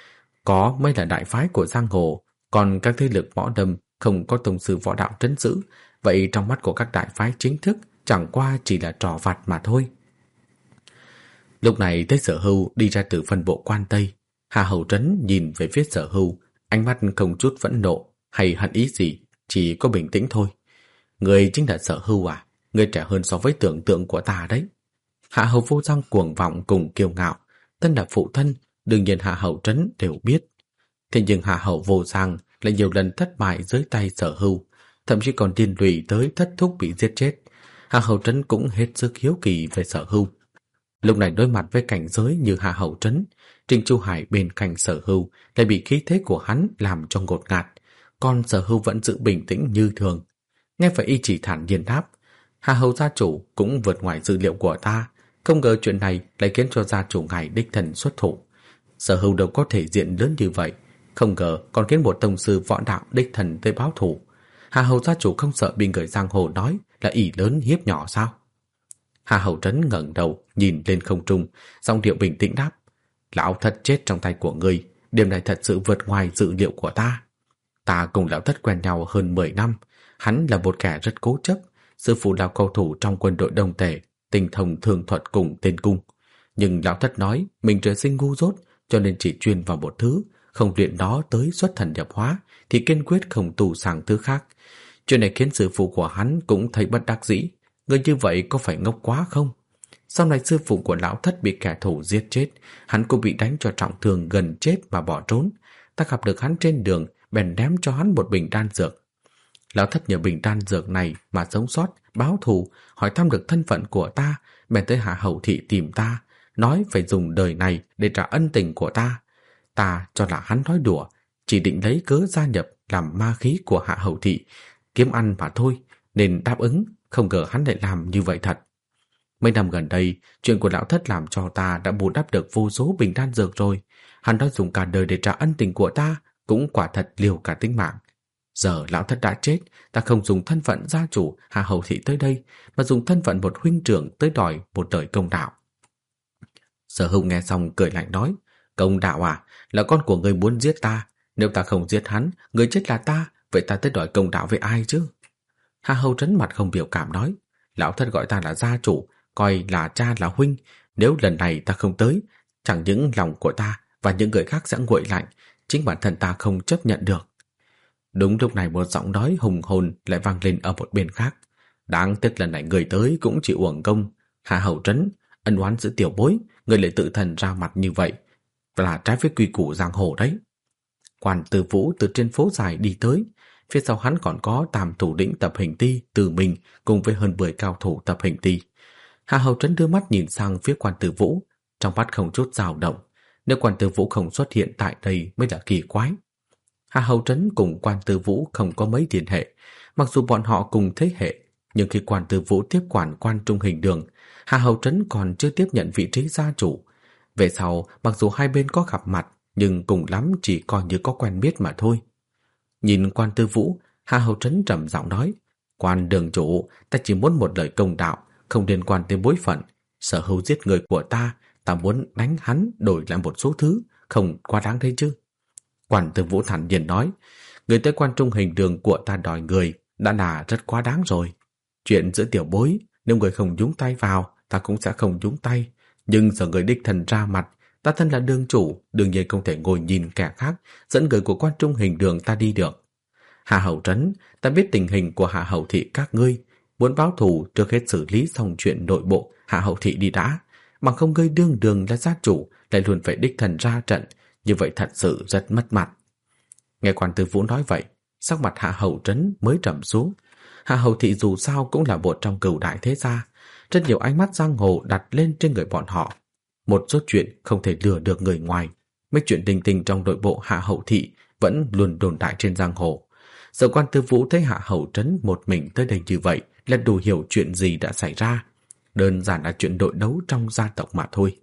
S1: Có mới là đại phái của giang hồ, còn các thế lực võ lâm không có tông sư võ đạo trấn giữ, vậy trong mắt của các đại phái chính thức chẳng qua chỉ là trò vặt mà thôi. Lúc này thấy Sở Hưu đi ra từ phân bộ Quan Tây, Hà Hậu Trấn nhìn về phía Sở Hưu, ánh mắt không chút phẫn nộ hay hận ý gì, chỉ có bình tĩnh thôi. Người chính là Sở Hưu à? Người trẻ hơn so với tưởng tượng của ta đấy. Hạ Hầu Vô Song cuồng vọng cùng kiêu ngạo, thân là phụ thân, đương nhiên Hạ Hậu Trấn đều biết. Thế nhưng Hạ Hầu Vô Song lại nhiều lần thất bại dưới tay Sở Hưu, thậm chí còn liên lụy tới thất thúc bị giết chết. Hạ Hậu Trấn cũng hết sức hiếu kỳ về Sở Hưu. Lúc này đối mặt với cảnh giới như Hạ Hậu Trấn, Trình Chu Hải bên cạnh Sở Hưu lại bị khí thế của hắn làm cho ngột ngạt, còn Sở Hưu vẫn giữ bình tĩnh như thường. Nghe vậy y chỉ thản nhiên đáp, Hạ Hầu gia chủ cũng vượt ngoài dữ liệu của ta, không ngờ chuyện này lại khiến cho gia chủ ngài đích thân xuất thủ. Sở Hưu đâu có thể diện lớn như vậy, không ngờ còn khiến một tông sư võ đạo đích thân tới báo thù. Hạ Hầu gia chủ không sợ bị người giang hồ nói là ỷ lớn hiếp nhỏ sao? Hạ Hầu Trấn ngẩng đầu nhìn lên không trung, giọng điệu bình tĩnh đáp, lão thất chết trong tay của ngươi, điểm này thật sự vượt ngoài dự liệu của ta. Ta cùng lão thất quen nhau hơn 10 năm, hắn là một kẻ rất cố chấp, sư phụ là cầu thủ trong quân đội Đông Tề, tinh thông thương thuật cùng tên cung. Nhưng lão thất nói mình trời sinh ngu dốt, cho nên chỉ chuyên vào một thứ, không luyện đó tới xuất thần nhập hóa, thì kiên quyết không tu sang thứ khác. Chuyện này khiến sư phụ của hắn cũng thấy bất đắc dĩ. Người như vậy có phải ngốc quá không? Sau này sư phụ của lão thất bị kẻ thù giết chết, hắn cũng bị đánh cho trọng thương gần chết mà bỏ trốn. Ta gặp được hắn trên đường, bèn ném cho hắn một bình đan dược. Lão thất nhờ bình đan dược này mà sống sót, báo thù, hỏi thăm được thân phận của ta, bèn tới Hạ Hầu thị tìm ta, nói phải dùng đời này để trả ân tình của ta. Ta cho là hắn nói đùa, chỉ định lấy cớ gia nhập làm ma khí của Hạ Hầu thị, kiếm ăn mà thôi, nên đáp ứng, không ngờ hắn lại làm như vậy thật. Mấy năm gần đây, chuyện của lão thất làm cho ta đã bù đắp được vô số bình đan dược rồi. Hắn đã dùng cả đời để trả ân tình của ta, cũng quả thật liều cả tính mạng. Giờ lão thất đã chết, ta không dùng thân phận gia chủ Hạ Hầu thị tới đây, mà dùng thân phận một huynh trưởng tới đòi một đời công đạo. Sở Hưu nghe xong cười lạnh nói, công đạo à, là con của người muốn giết ta, nếu ta không giết hắn, người chết là ta, vậy ta tới đòi công đạo với ai chứ? Hạ Hầu Trấn mặt không biểu cảm nói, lão thất gọi ta là gia chủ, coi là cha là huynh, nếu lần này ta không tới, chẳng những lòng của ta và những người khác sẽ nguội lạnh, chính bản thân ta không chấp nhận được. Đúng lúc này một giọng nói hùng hồn lại vang lên ở một bên khác. Đáng tiếc lần này người tới cũng chỉ uổng công. Hạ Hầu Trấn, ân oán giữa tiểu bối, người lại tự thần ra mặt như vậy, là trái với quy củ giang hồ đấy. Quan Tư Vũ từ trên phố dài đi tới, phía sau hắn còn có Tam thủ lĩnh Tập Hình Ti Từ mình cùng với hơn 10 cao thủ Tập Hình Ti. Hạ Hầu Trấn đưa mắt nhìn sang phía Quan Tư Vũ, trong mắt không chút dao động. Nếu Quan Tư Vũ không xuất hiện tại đây mới là kỳ quái. Hạ Hầu Trấn cùng Quan Tư Vũ không có mấy liên hệ, mặc dù bọn họ cùng thế hệ, nhưng khi Quan Tư Vũ tiếp quản Quan Trung Hình Đường, Hạ Hầu Trấn còn chưa tiếp nhận vị trí gia chủ. Về sau, mặc dù hai bên có gặp mặt, nhưng cùng lắm chỉ coi như có quen biết mà thôi. Nhìn Quan Tư Vũ, Hạ Hầu Trấn trầm giọng nói, Quan đường chủ, ta chỉ muốn một lời công đạo, không liên quan tới bối phận. Sở Hưu giết người của ta, ta muốn đánh hắn đổi lại một số thứ, không quá đáng đấy chứ. Quan Tư Vũ thản nhiên nói, người tới Quan Trung Hình Đường của ta đòi người đã là rất quá đáng rồi. Chuyện giữa tiểu bối, nếu người không nhúng tay vào, ta cũng sẽ không nhúng tay. Nhưng giờ người đích thân ra mặt, ta thân là đương chủ, đương nhiên không thể ngồi nhìn kẻ khác dẫn người của Quan Trung Hình Đường ta đi được. Hạ Hầu Trấn, ta biết tình hình của Hạ Hầu thị các ngươi, muốn báo thù trước hết xử lý xong chuyện nội bộ Hạ Hầu thị đi đã, bằng không ngươi đương đường là gia chủ lại luôn phải đích thân ra trận, như vậy thật sự rất mất mặt. Nghe Quan Tư Vũ nói vậy, sắc mặt Hạ Hầu Trấn mới trầm xuống. Hạ Hầu thị dù sao cũng là một trong cửu đại thế gia, rất nhiều ánh mắt giang hồ đặt lên trên người bọn họ. Một số chuyện không thể lừa được người ngoài, mấy chuyện tình tình trong nội bộ Hạ Hầu thị vẫn luôn đồn đại trên giang hồ. Giờ Quan Tư Vũ thấy Hạ Hầu Trấn một mình tới đây như vậy là đủ hiểu chuyện gì đã xảy ra. Đơn giản là chuyện nội đấu trong gia tộc mà thôi.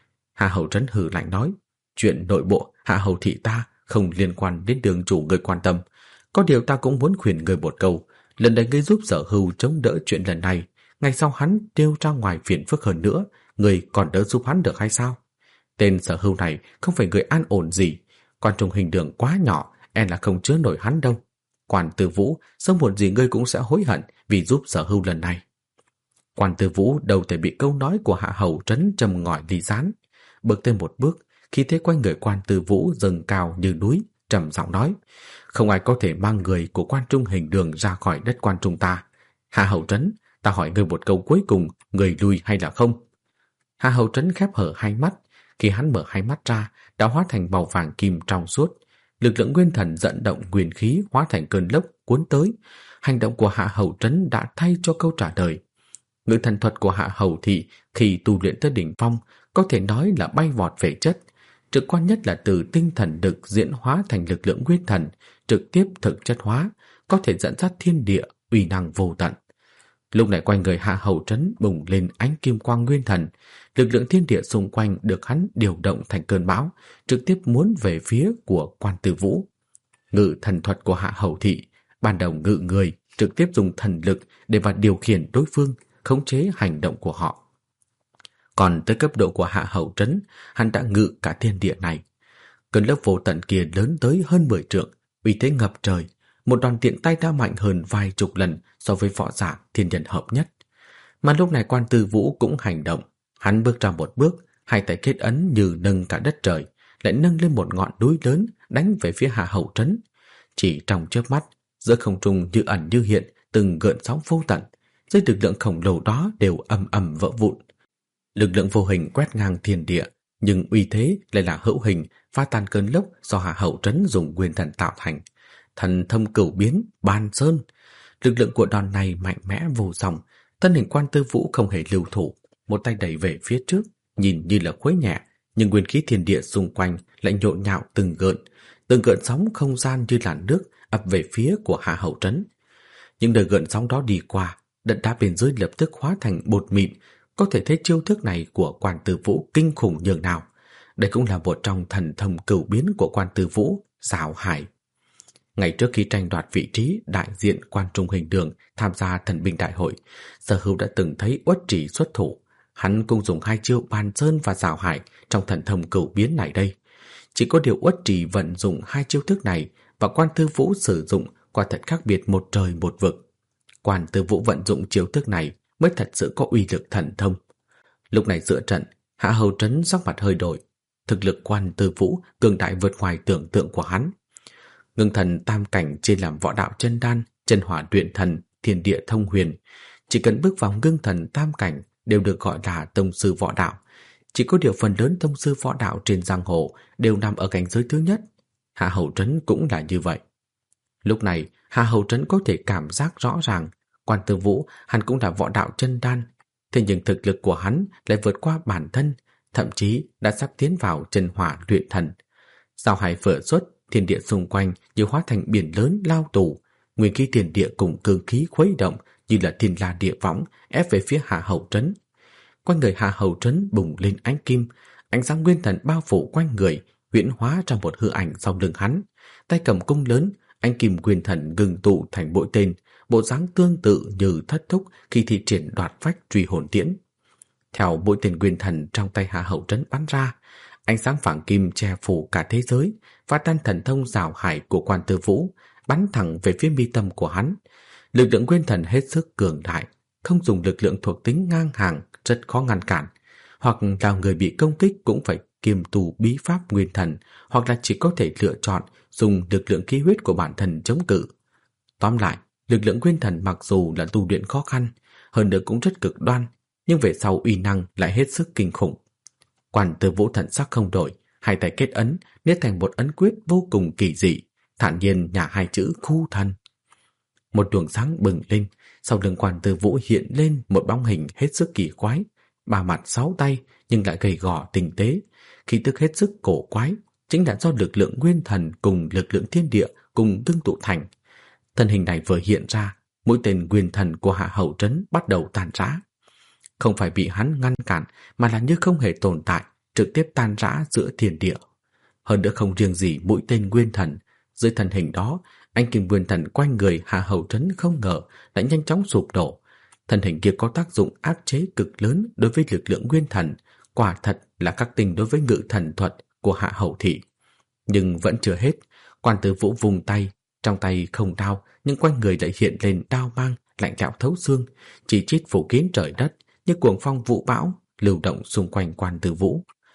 S1: Hạ Hầu Trấn hừ lạnh nói, chuyện nội bộ Hạ Hầu thị ta không liên quan đến đường chủ người quan tâm. Có điều ta cũng muốn khuyên người một câu, lần này ngươi giúp Sở Hưu chống đỡ chuyện lần này, ngày sau hắn trêu ra ngoài phiền phức hơn nữa, người còn đỡ giúp hắn được hay sao? Tên Sở Hưu này không phải người an ổn gì, Quan Trung Hình Đường quá nhỏ, e là không chứa nổi hắn đâu. Quan Tư Vũ, sớm muộn gì ngươi cũng sẽ hối hận vì giúp Sở Hưu lần này. Quan Tư Vũ đâu thể bị câu nói của Hạ Hầu Trấn châm ngòi ly gián, bước thêm một bước, Khi thế quanh người Quan Tư Vũ dâng cao như núi, trầm giọng nói: "Không ai có thể mang người của Quan Trung Hình Đường ra khỏi đất Quan Trung ta. Hạ Hầu Trấn, ta hỏi ngươi một câu cuối cùng, người lui hay là không?" Hạ Hầu Trấn khép hở hai mắt, khi hắn mở hai mắt ra, đã hóa thành màu vàng kim trong suốt. Lực lượng nguyên thần dẫn động nguyên khí hóa thành cơn lốc cuốn tới. Hành động của Hạ Hầu Trấn đã thay cho câu trả lời. Ngự thần thuật của Hạ Hầu Thị khi tu luyện tới đỉnh phong có thể nói là bay vọt về chất. Trực quan nhất là từ tinh thần lực diễn hóa thành lực lượng nguyên thần, trực tiếp thực chất hóa, có thể dẫn dắt thiên địa, uy năng vô tận. Lúc này quanh người Hạ Hầu Trấn bùng lên ánh kim quang nguyên thần, lực lượng thiên địa xung quanh được hắn điều động thành cơn bão, trực tiếp muốn về phía của Quan Tư Vũ. Ngự thần thuật của Hạ Hầu Thị, ban đầu ngự người, trực tiếp dùng thần lực để mà điều khiển đối phương, khống chế hành động của họ. Còn tới cấp độ của Hạ Hầu Trấn, hắn đã ngự cả thiên địa này. Cơn lốc vô tận kia lớn tới hơn 10 trượng, uy thế ngập trời, một đòn tiện tay đã mạnh hơn vài chục lần so với võ giả thiên nhân hợp nhất. Mà lúc này Quan Tư Vũ cũng hành động, hắn bước ra một bước, hai tay kết ấn như nâng cả đất trời, lại nâng lên một ngọn núi lớn đánh về phía Hạ Hầu Trấn. Chỉ trong chớp mắt, giữa không trung như ẩn như hiện từng gợn sóng vô tận, dưới lực lượng khổng lồ đó đều ầm ầm vỡ vụn. Lực lượng vô hình quét ngang thiên địa, nhưng uy thế lại là hữu hình, phá tan cơn lốc do Hạ Hầu Trấn dùng nguyên thần tạo thành. Thần thông cửu biến, ban sơn. Lực lượng của đòn này mạnh mẽ vô song, thân hình Quan Tư Vũ không hề lưu thủ, một tay đẩy về phía trước, nhìn như là khuấy nhẹ, nhưng nguyên khí thiên địa xung quanh lại nhộn nhạo từng gợn sóng không gian như làn nước ập về phía của Hạ Hầu Trấn. Nhưng đời gợn sóng đó đi qua, đất đá bên dưới lập tức hóa thành bột mịn, có thể thấy chiêu thức này của Quan Tư Vũ kinh khủng nhường nào. Đây cũng là một trong thần thông cửu biến của Quan Tư Vũ, Xảo Hải. Ngày trước khi tranh đoạt vị trí đại diện Quan Trung Hình Đường tham gia thần binh đại hội, Sở Hữu đã từng thấy Uất Trì xuất thủ. Hắn cũng dùng hai chiêu Ban Sơn và Xảo Hải trong thần thông cửu biến này đây. Chỉ có điều Uất Trì vận dụng hai chiêu thức này và Quan Tư Vũ sử dụng quả thật khác biệt một trời một vực. Quan Tư Vũ vận dụng chiêu thức này mới thật sự có uy lực thần thông. Lúc này giữa trận, Hạ Hầu Trấn sắc mặt hơi đổi. Thực lực Quan Tư Vũ cường đại vượt ngoài tưởng tượng của hắn. Ngưng thần tam cảnh chia làm võ đạo chân đan, chân hỏa luyện thần, thiên địa thông huyền. Chỉ cần bước vào ngưng thần tam cảnh đều được gọi là tông sư võ đạo. Chỉ có điều phần lớn tông sư võ đạo trên giang hồ đều nằm ở cảnh giới thứ nhất. Hạ Hầu Trấn cũng là như vậy. Lúc này, Hạ Hầu Trấn có thể cảm giác rõ ràng Quan Tư Vũ hắn cũng là võ đạo chân đan, thế nhưng thực lực của hắn lại vượt qua bản thân, thậm chí đã sắp tiến vào chân hỏa luyện thần. Sao Hải phở xuất, thiên địa xung quanh như hóa thành biển lớn lao tù, nguyên khí thiên địa cùng cương khí khuấy động như là thiên la địa võng ép về phía Hạ Hầu Trấn. Quanh người Hạ Hầu Trấn bùng lên ánh kim, ánh sáng nguyên thần bao phủ quanh người, huyễn hóa ra một hư ảnh sau lưng hắn, tay cầm cung lớn, ánh kim nguyên thần ngừng tụ thành mũi tên, bộ dáng tương tự như Thất Thúc khi thi triển đoạt phách truy hồn tiễn. Theo mũi tên nguyên thần trong tay Hạ Hầu Trấn bắn ra, ánh sáng phảng kim che phủ cả thế giới, phá tan thần thông Xảo Hải của Quan Tư Vũ, bắn thẳng về phía mi tâm của hắn. Lực lượng nguyên thần hết sức cường đại, không dùng lực lượng thuộc tính ngang hàng rất khó ngăn cản, hoặc là người bị công kích cũng phải kiềm tù bí pháp nguyên thần, hoặc là chỉ có thể lựa chọn dùng lực lượng khí huyết của bản thân chống cự. Tóm lại, lực lượng nguyên thần mặc dù là tu luyện khó khăn, hơn nữa cũng rất cực đoan, nhưng về sau uy năng lại hết sức kinh khủng. Quan Tư Vũ thần sắc không đổi, hai tay kết ấn, nết thành một ấn quyết vô cùng kỳ dị, thản nhiên nhả hai chữ khu thần. Một luồng sáng bừng lên, sau lưng Quan Tư Vũ hiện lên một bóng hình hết sức kỳ quái, ba mặt sáu tay nhưng lại gầy gò tinh tế, khí tức hết sức cổ quái, chính là do lực lượng nguyên thần cùng lực lượng thiên địa cùng ngưng tụ thành. Thân hình này vừa hiện ra, mũi tên nguyên thần của Hạ Hầu Trấn bắt đầu tan rã. Không phải bị hắn ngăn cản, mà là như không hề tồn tại, trực tiếp tan rã giữa thiên địa. Hơn nữa không riêng gì mũi tên nguyên thần, dưới thân hình đó, ánh kim nguyên thần quanh người Hạ Hầu Trấn không ngờ đã nhanh chóng sụp đổ. Thân hình kia có tác dụng áp chế cực lớn đối với lực lượng nguyên thần, quả thật là khắc tinh đối với ngự thần thuật của Hạ Hầu Thị. Nhưng vẫn chưa hết, Quan Tư Vũ vùng tay, trong tay không đao, nhưng quanh người lại hiện lên đao mang, lạnh lẽo thấu xương, chỉ chít phủ kín trời đất, như cuồng phong vũ bão lưu động xung quanh Quan Tư Vũ.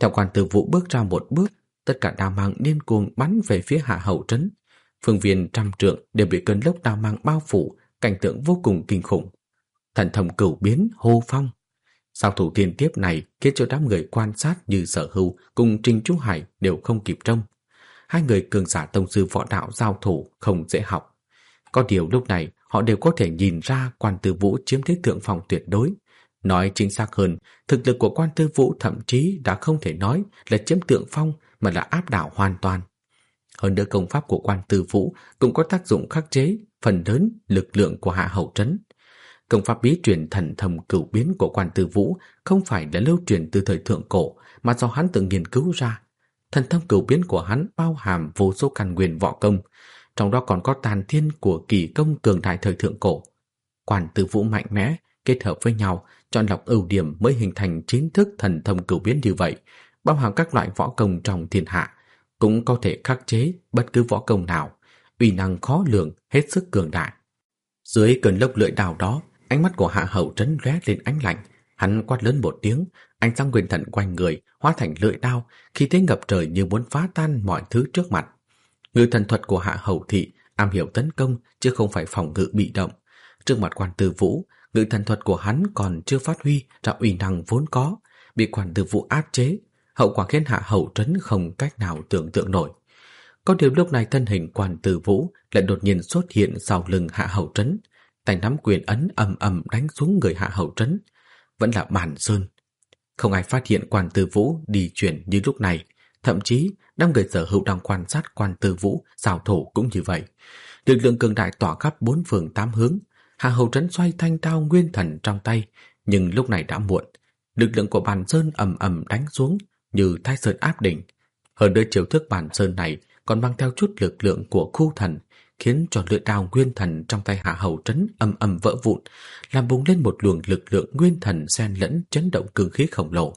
S1: Theo Quan Tư Vũ bước ra một bước, tất cả đao mang điên cuồng bắn về phía Hạ Hậu Trấn. Phương viên trăm trượng đều bị cơn lốc đao mang bao phủ, cảnh tượng vô cùng kinh khủng. Thần thông cửu biến hô phong. Sao thủ thiên tiếp này khiến cho đám người quan sát như Sở Hưu cùng Trình Chu Hải đều không kịp trông. Hai người cường giả tông sư võ đạo giao thủ không dễ học. Có điều lúc này họ đều có thể nhìn ra Quan Tư Vũ chiếm thế thượng phong tuyệt đối. Nói chính xác hơn, thực lực của Quan Tư Vũ thậm chí đã không thể nói là chiếm thượng phong mà là áp đảo hoàn toàn. Hơn nữa công pháp của Quan Tư Vũ cũng có tác dụng khắc chế phần lớn lực lượng của Hạ Hậu Trấn. Công pháp bí truyền thần thông cửu biến của Quan Tư Vũ không phải là lưu truyền từ thời thượng cổ mà do hắn tự nghiên cứu ra. Thần thông cửu biến của hắn bao hàm vô số căn nguyên võ công, trong đó còn có tàn thiên của kỳ công cường đại thời thượng cổ. Quan Tư Vũ mạnh mẽ kết hợp với nhau, chọn lọc ưu điểm mới hình thành chính thức thần thông cửu biến như vậy, bao hàm các loại võ công trong thiên hạ, cũng có thể khắc chế bất cứ võ công nào, uy năng khó lường, hết sức cường đại. Dưới cơn lốc lưỡi đao đó, ánh mắt của Hạ Hậu Trấn lóe lên ánh lạnh, hắn quát lớn một tiếng, ánh sáng nguyên thần quanh người hóa thành lưỡi đao, khí thế ngập trời như muốn phá tan mọi thứ trước mặt. Ngự thần thuật của Hạ Hậu thị am hiểu tấn công chứ không phải phòng ngự bị động. Trước mặt Quan Tư Vũ, ngự thần thuật của hắn còn chưa phát huy ra uy năng vốn có, bị Quan Tư Vũ áp chế, hậu quả khiến Hạ Hậu Trấn không cách nào tưởng tượng nổi. Có điều lúc này thân hình Quan Tư Vũ lại đột nhiên xuất hiện sau lưng Hạ Hậu Trấn, tay nắm quyền ấn ầm ầm đánh xuống người Hạ Hậu Trấn. Vẫn là Bản Sơn. Không ai phát hiện Quan Tư Vũ đi chuyển như lúc này, thậm chí đám người Sở Hữu đang quan sát Quan Tư Vũ giao thủ cũng như vậy. Lực lượng cường đại tỏa khắp bốn phương tám hướng. Hạ Hậu Trấn xoay thanh đao nguyên thần trong tay, nhưng lúc này đã muộn. Lực lượng của Bản Sơn ầm ầm đánh xuống như Thái Sơn áp đỉnh. Hơn nữa chiêu thức Bản Sơn này còn mang theo chút lực lượng của khu thần, khiến cho lưỡi đao nguyên thần trong tay Hạ Hậu Trấn ầm ầm vỡ vụn, làm bùng lên một luồng lực lượng nguyên thần xen lẫn chấn động cương khí khổng lồ.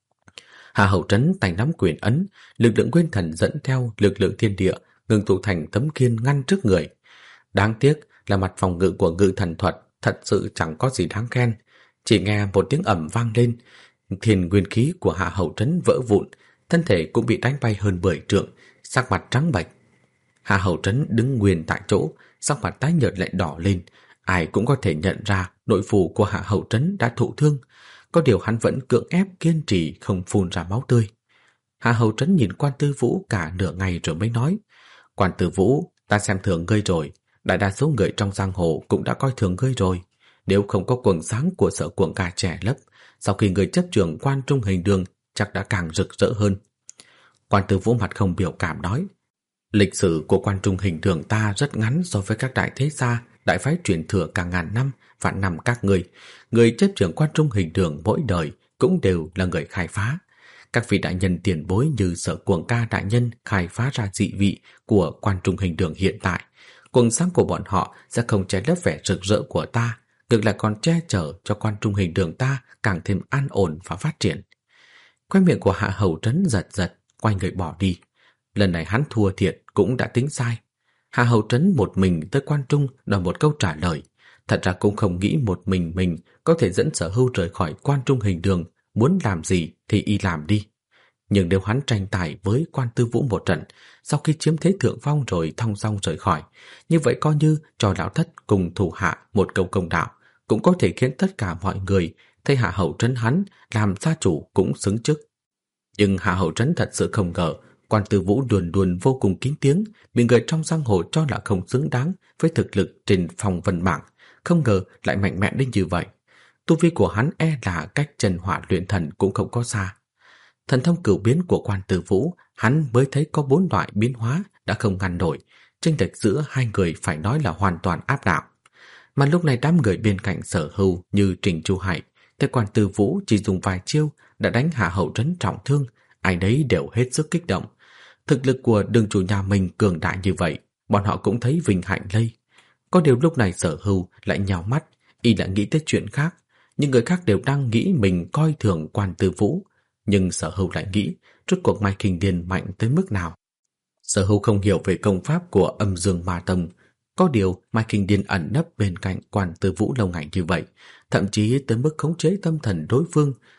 S1: Hạ Hậu Trấn tay nắm quyền ấn, lực lượng nguyên thần dẫn theo lực lượng thiên địa ngưng tụ thành tấm khiên ngăn trước người. Đáng tiếc là mặt phòng ngự của ngự thần thuật thật sự chẳng có gì đáng khen. Chỉ nghe một tiếng ầm vang lên, thiên nguyên khí của Hạ Hậu Trấn vỡ vụn, thân thể cũng bị đánh bay hơn 10 trượng, sắc mặt trắng bệch. Hạ Hậu Trấn đứng nguyên tại chỗ, sắc mặt tái nhợt lại đỏ lên. Ai cũng có thể nhận ra nội phủ của Hạ Hậu Trấn đã thụ thương, có điều hắn vẫn cưỡng ép kiên trì không phun ra máu tươi. Hạ Hậu Trấn nhìn Quan Tư Vũ cả nửa ngày rồi mới nói: Quan Tư Vũ, ta xem thường ngươi rồi. Đại đa số người trong giang hồ cũng đã coi thường ngươi rồi. Nếu không có quầng sáng của Sở Cuồng Ca trẻ lấp, sau khi ngươi chấp trưởng Quan Trung Hình Đường chắc đã càng rực rỡ hơn. Quan Tư Vũ mặt không biểu cảm nói: Lịch sử của Quan Trung Hình Đường ta rất ngắn so với các đại thế gia, đại phái truyền thừa cả ngàn năm, vạn năm các người chấp trưởng Quan Trung Hình Đường mỗi đời cũng đều là người khai phá. Các vị đại nhân tiền bối như Sở Cuồng Ca đại nhân khai phá ra dị vị của Quan Trung Hình Đường hiện tại. Quầng sáng của bọn họ sẽ không che lấp vẻ rực rỡ của ta, ngược lại còn che chở cho Quan Trung Hình Đường ta càng thêm an ổn và phát triển. Khóe miệng của Hạ Hậu Trấn giật giật, quay người bỏ đi. Lần này hắn thua thiệt cũng đã tính sai. Hạ Hậu Trấn một mình tới Quan Trung đòi một câu trả lời. Thật ra cũng không nghĩ một mình có thể dẫn Sở Hưu rời khỏi Quan Trung Hình Đường, muốn làm gì thì y làm đi. Nhưng nếu hắn tranh tài với Quan Tư Vũ một trận, sau khi chiếm thế thượng phong rồi thong dong rời khỏi, như vậy coi như cho lão thất cùng thủ hạ một câu công đạo, cũng có thể khiến tất cả mọi người thấy Hạ Hậu Trấn hắn làm gia chủ cũng xứng chức. Nhưng Hạ Hậu Trấn thật sự không ngờ Quan Tư Vũ luôn luôn vô cùng kính tiếng, bị người trong giang hồ cho là không xứng đáng với thực lực trên phong vân bảng, không ngờ lại mạnh mẽ đến như vậy. Tu vi của hắn là cách Trần Hỏa luyện thần cũng không có xa. Thần thông cửu biến của Quan Tư Vũ, hắn mới thấy có 4 loại biến hóa đã không ngăn nổi, chênh lệch giữa hai người phải nói là hoàn toàn áp đảo. Mà lúc này đám người bên cạnh Sở Hưu như Trình Chu Hải, thấy Quan Tư Vũ chỉ dùng vài chiêu đã đánh Hạ Hậu Trấn trọng thương, ai đấy đều hết sức kích động. Thực lực của đường chủ nhà mình cường đại như vậy, bọn họ cũng thấy vinh hạnh lây. Có điều lúc này Sở Hưu lại nhào mắt, y lại nghĩ tới chuyện khác. Những người khác đều đang nghĩ mình coi thường Quan Tư Vũ, nhưng Sở Hưu lại nghĩ rốt cuộc Mai Kinh Điền mạnh tới mức nào. Sở Hưu không hiểu về công pháp của Âm Dương Ma Tông, có điều Mai Kinh Điền ẩn nấp bên cạnh Quan Tư Vũ lâu ngày như vậy, thậm chí tới mức khống chế tâm thần đối phương,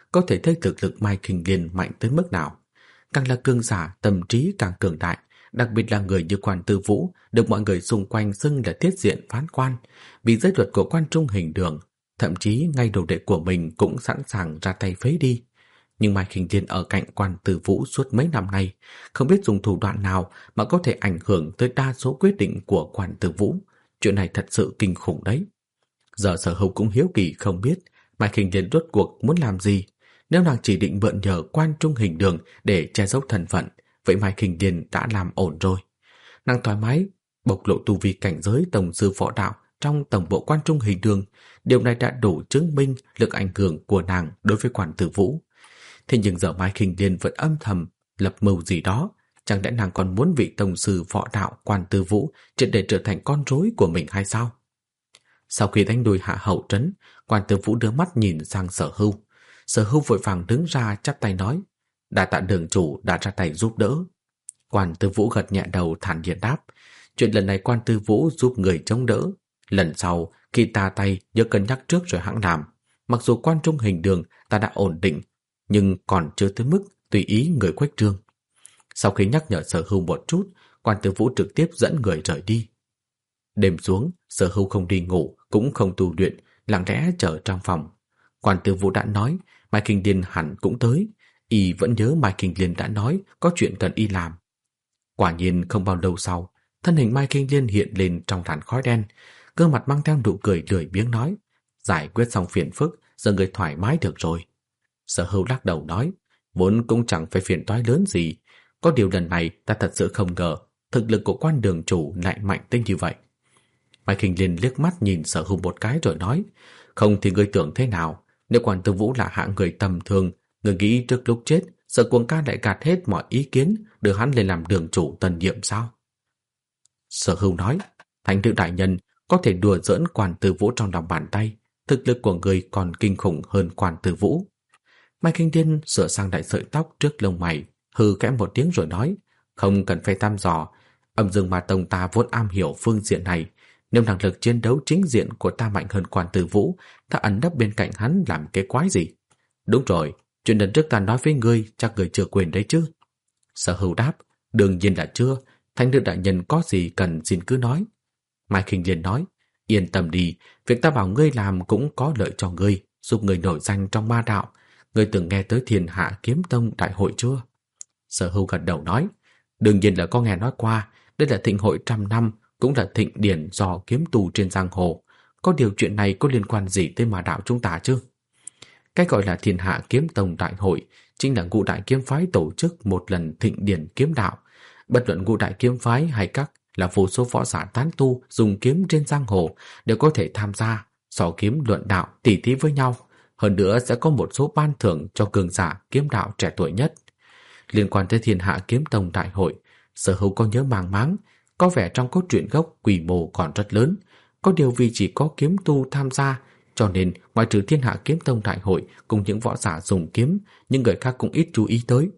S1: có thể thấy thực lực Mai Kinh Liên mạnh tới mức nào. Càng là cường giả, tâm trí càng cường đại, đặc biệt là người như Quan Tư Vũ được mọi người xung quanh xưng là tiết diện phán quan, vì giới luật của Quan Trung Hình Đường, thậm chí ngay đồ đệ của mình cũng sẵn sàng ra tay phế đi. Nhưng Mai Kinh Liên ở cạnh Quan Tư Vũ suốt mấy năm nay, không biết dùng thủ đoạn nào mà có thể ảnh hưởng tới đa số quyết định của Quan Tư Vũ. Chuyện này thật sự kinh khủng đấy. Giờ Sở Hữu cũng hiếu kỳ không biết Mai Kinh Liên rốt cuộc muốn làm gì. Nếu nàng chỉ định mượn nhờ Quan Trung Hình Đường để che giấu thân phận, vậy Mai Kinh Liên đã làm ổn rồi. Nàng thoải mái bộc lộ tu vi cảnh giới tổng sư võ đạo trong tổng bộ Quan Trung Hình Đường. Điều này đã đủ chứng minh lực ảnh hưởng của nàng đối với Quan Tư Vũ. Thế nhưng giờ Mai Kinh Liên vẫn âm thầm lập mưu gì đó. Chẳng lẽ nàng còn muốn vị tổng sư võ đạo Quan Tư Vũ triệt để trở thành con rối của mình hay sao? Sau khi đánh đuổi Hạ Hậu Trấn, Quan Tư Vũ đưa mắt nhìn sang Sở Hưu. Sở Hưu vội vàng đứng ra chắp tay nói: "Đa tạ đường chủ đã ra tay giúp đỡ." Quan Tư Vũ gật nhẹ đầu thản nhiên đáp: "Chuyện lần này Quan Tư Vũ giúp người chống đỡ. Lần sau khi ta tay nhớ cân nhắc trước rồi hãng làm. Mặc dù Quan Trung Hình Đường ta đã ổn định, nhưng còn chưa tới mức tùy ý người khuếch trương." Sau khi nhắc nhở Sở Hưu một chút, Quan Tư Vũ trực tiếp dẫn người rời đi. Đêm xuống, Sở Hưu không đi ngủ, cũng không tu luyện, lặng lẽ chờ trong phòng. Quan Tư Vũ đã nói Mai Kinh Liên hẳn cũng tới, y vẫn nhớ Mai Kinh Liên đã nói có chuyện cần y làm. Quả nhiên không bao lâu sau, thân hình Mai Kinh Liên hiện lên trong làn khói đen, gương mặt mang theo nụ cười lười biếng nói: "Giải quyết xong phiền phức, giờ người thoải mái được rồi." Sở Hưu lắc đầu nói: "Vốn cũng chẳng phải phiền toái lớn gì, có điều lần này ta thật sự không ngờ thực lực của Quan đường chủ lại mạnh tới như vậy." Mai Kinh Liên liếc mắt nhìn Sở Hưu một cái rồi nói: "Không thì ngươi tưởng thế nào? Nếu Quan Tư Vũ là hạng người tầm thường, ngươi nghĩ trước lúc chết Sở Cuồng Ca lại gạt hết mọi ý kiến đưa hắn lên làm đường chủ tân nhiệm sao?" Sở Hưu nói: "Thánh nữ đại nhân có thể đùa giỡn Quan Tư Vũ trong lòng bàn tay, thực lực của người còn kinh khủng hơn Quan Tư Vũ." Mai Kinh Liên sửa sang đại sợi tóc trước lông mày, hừ khẽ một tiếng rồi nói: "Không cần phải thăm dò, Âm Dương Ma Tông ta vốn am hiểu phương diện này. Nếu năng lực chiến đấu chính diện của ta mạnh hơn Quan Tư Vũ, ta ẩn nấp bên cạnh hắn làm cái quái gì? Đúng rồi, chuyện lần trước ta nói với ngươi chắc ngươi chưa quên đấy chứ?" Sở Hưu đáp: "Đương nhiên là chưa, thánh nữ đại nhân có gì cần xin cứ nói." Mai Kinh Liên nói: "Yên tâm đi, việc ta bảo ngươi làm cũng có lợi cho ngươi, giúp ngươi nổi danh trong ma đạo. Ngươi từng nghe tới Thiên Hạ Kiếm Tông đại hội chưa?" Sở Hưu gật đầu nói: "Đương nhiên là có nghe nói qua, đây là thịnh hội trăm năm, cũng là thịnh điển do kiếm tù trên giang hồ. Có điều chuyện này có liên quan gì tới ma đạo chúng ta chứ?" Cái gọi là Thiên Hạ Kiếm Tông đại hội chính là ngũ đại kiếm phái tổ chức một lần thịnh điển kiếm đạo. Bất luận ngũ đại kiếm phái hay các là vô số võ giả tán tu dùng kiếm trên giang hồ đều có thể tham gia, so kiếm luận đạo, tỉ thí với nhau. Hơn nữa sẽ có một số ban thưởng cho cường giả kiếm đạo trẻ tuổi nhất. Liên quan tới Thiên Hạ Kiếm Tông đại hội, Sở Hữu có nhớ màng máng, có vẻ trong cốt truyện gốc quy mô còn rất lớn. Có điều vì chỉ có kiếm tu tham gia, cho nên ngoài trừ Thiên Hạ Kiếm Tông đại hội cùng những võ giả dùng kiếm, những người khác cũng ít chú ý tới.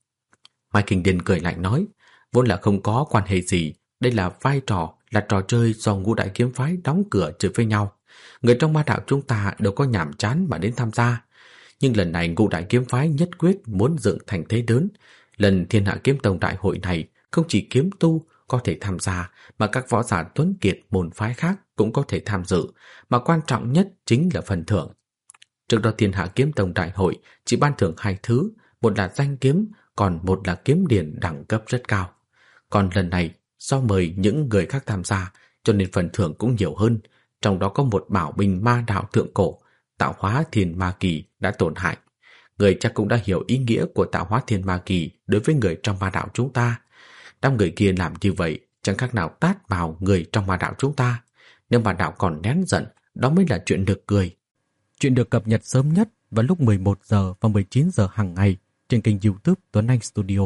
S1: Mai Kinh Liên cười lạnh nói: "Vốn là không có quan hệ gì, đây là vai trò, là trò chơi do ngũ đại kiếm phái đóng cửa chơi với nhau. Người trong ma đạo chúng ta đâu có nhàm chán mà đến tham gia. Nhưng lần này ngũ đại kiếm phái nhất quyết muốn dựng thành thế lớn. Lần Thiên Hạ Kiếm Tông đại hội này không chỉ kiếm tu có thể tham gia, mà các võ giả tuấn kiệt môn phái khác cũng có thể tham dự, mà quan trọng nhất chính là phần thưởng. Trước đó Thiên Hạ Kiếm Tông đại hội chỉ ban thưởng 2 thứ, một là danh kiếm, còn một là kiếm điển đẳng cấp rất cao. Còn lần này do mời những người khác tham gia, cho nên phần thưởng cũng nhiều hơn, trong đó có một bảo binh ma đạo thượng cổ, Tạo Hóa Thiên Ma Kỳ đã tổn hại. Người chắc cũng đã hiểu ý nghĩa của Tạo Hóa Thiên Ma Kỳ đối với người trong ma đạo chúng ta. Đám người kia làm như vậy chẳng khác nào tát vào người trong ma đạo chúng ta. Nếu ma đạo còn nén giận, đó mới là chuyện được cười." Chuyện được cập nhật sớm nhất vào lúc 11 giờ và 19 giờ hàng ngày trên kênh YouTube Tuấn Anh Studio.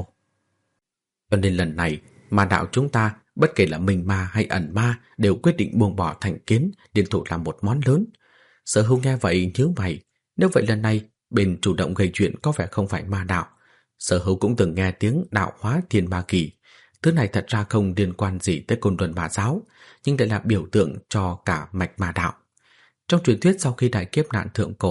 S1: Cho nên lần này, ma đạo chúng ta, bất kể là minh ma hay ẩn ma, đều quyết định buông bỏ thành kiến, liên thủ làm một món lớn. Sở Hưu nghe vậy nhíu mày, nếu vậy lần này bên chủ động gây chuyện có vẻ không phải ma đạo. Sở Hưu cũng từng nghe tiếng Tạo Hóa Thiên Ma Kỳ. Thứ này thật ra không liên quan gì tới Côn Luân Ma giáo, nhưng lại là biểu tượng cho cả mạch ma đạo. Trong truyền thuyết sau khi đại kiếp nạn thượng cổ,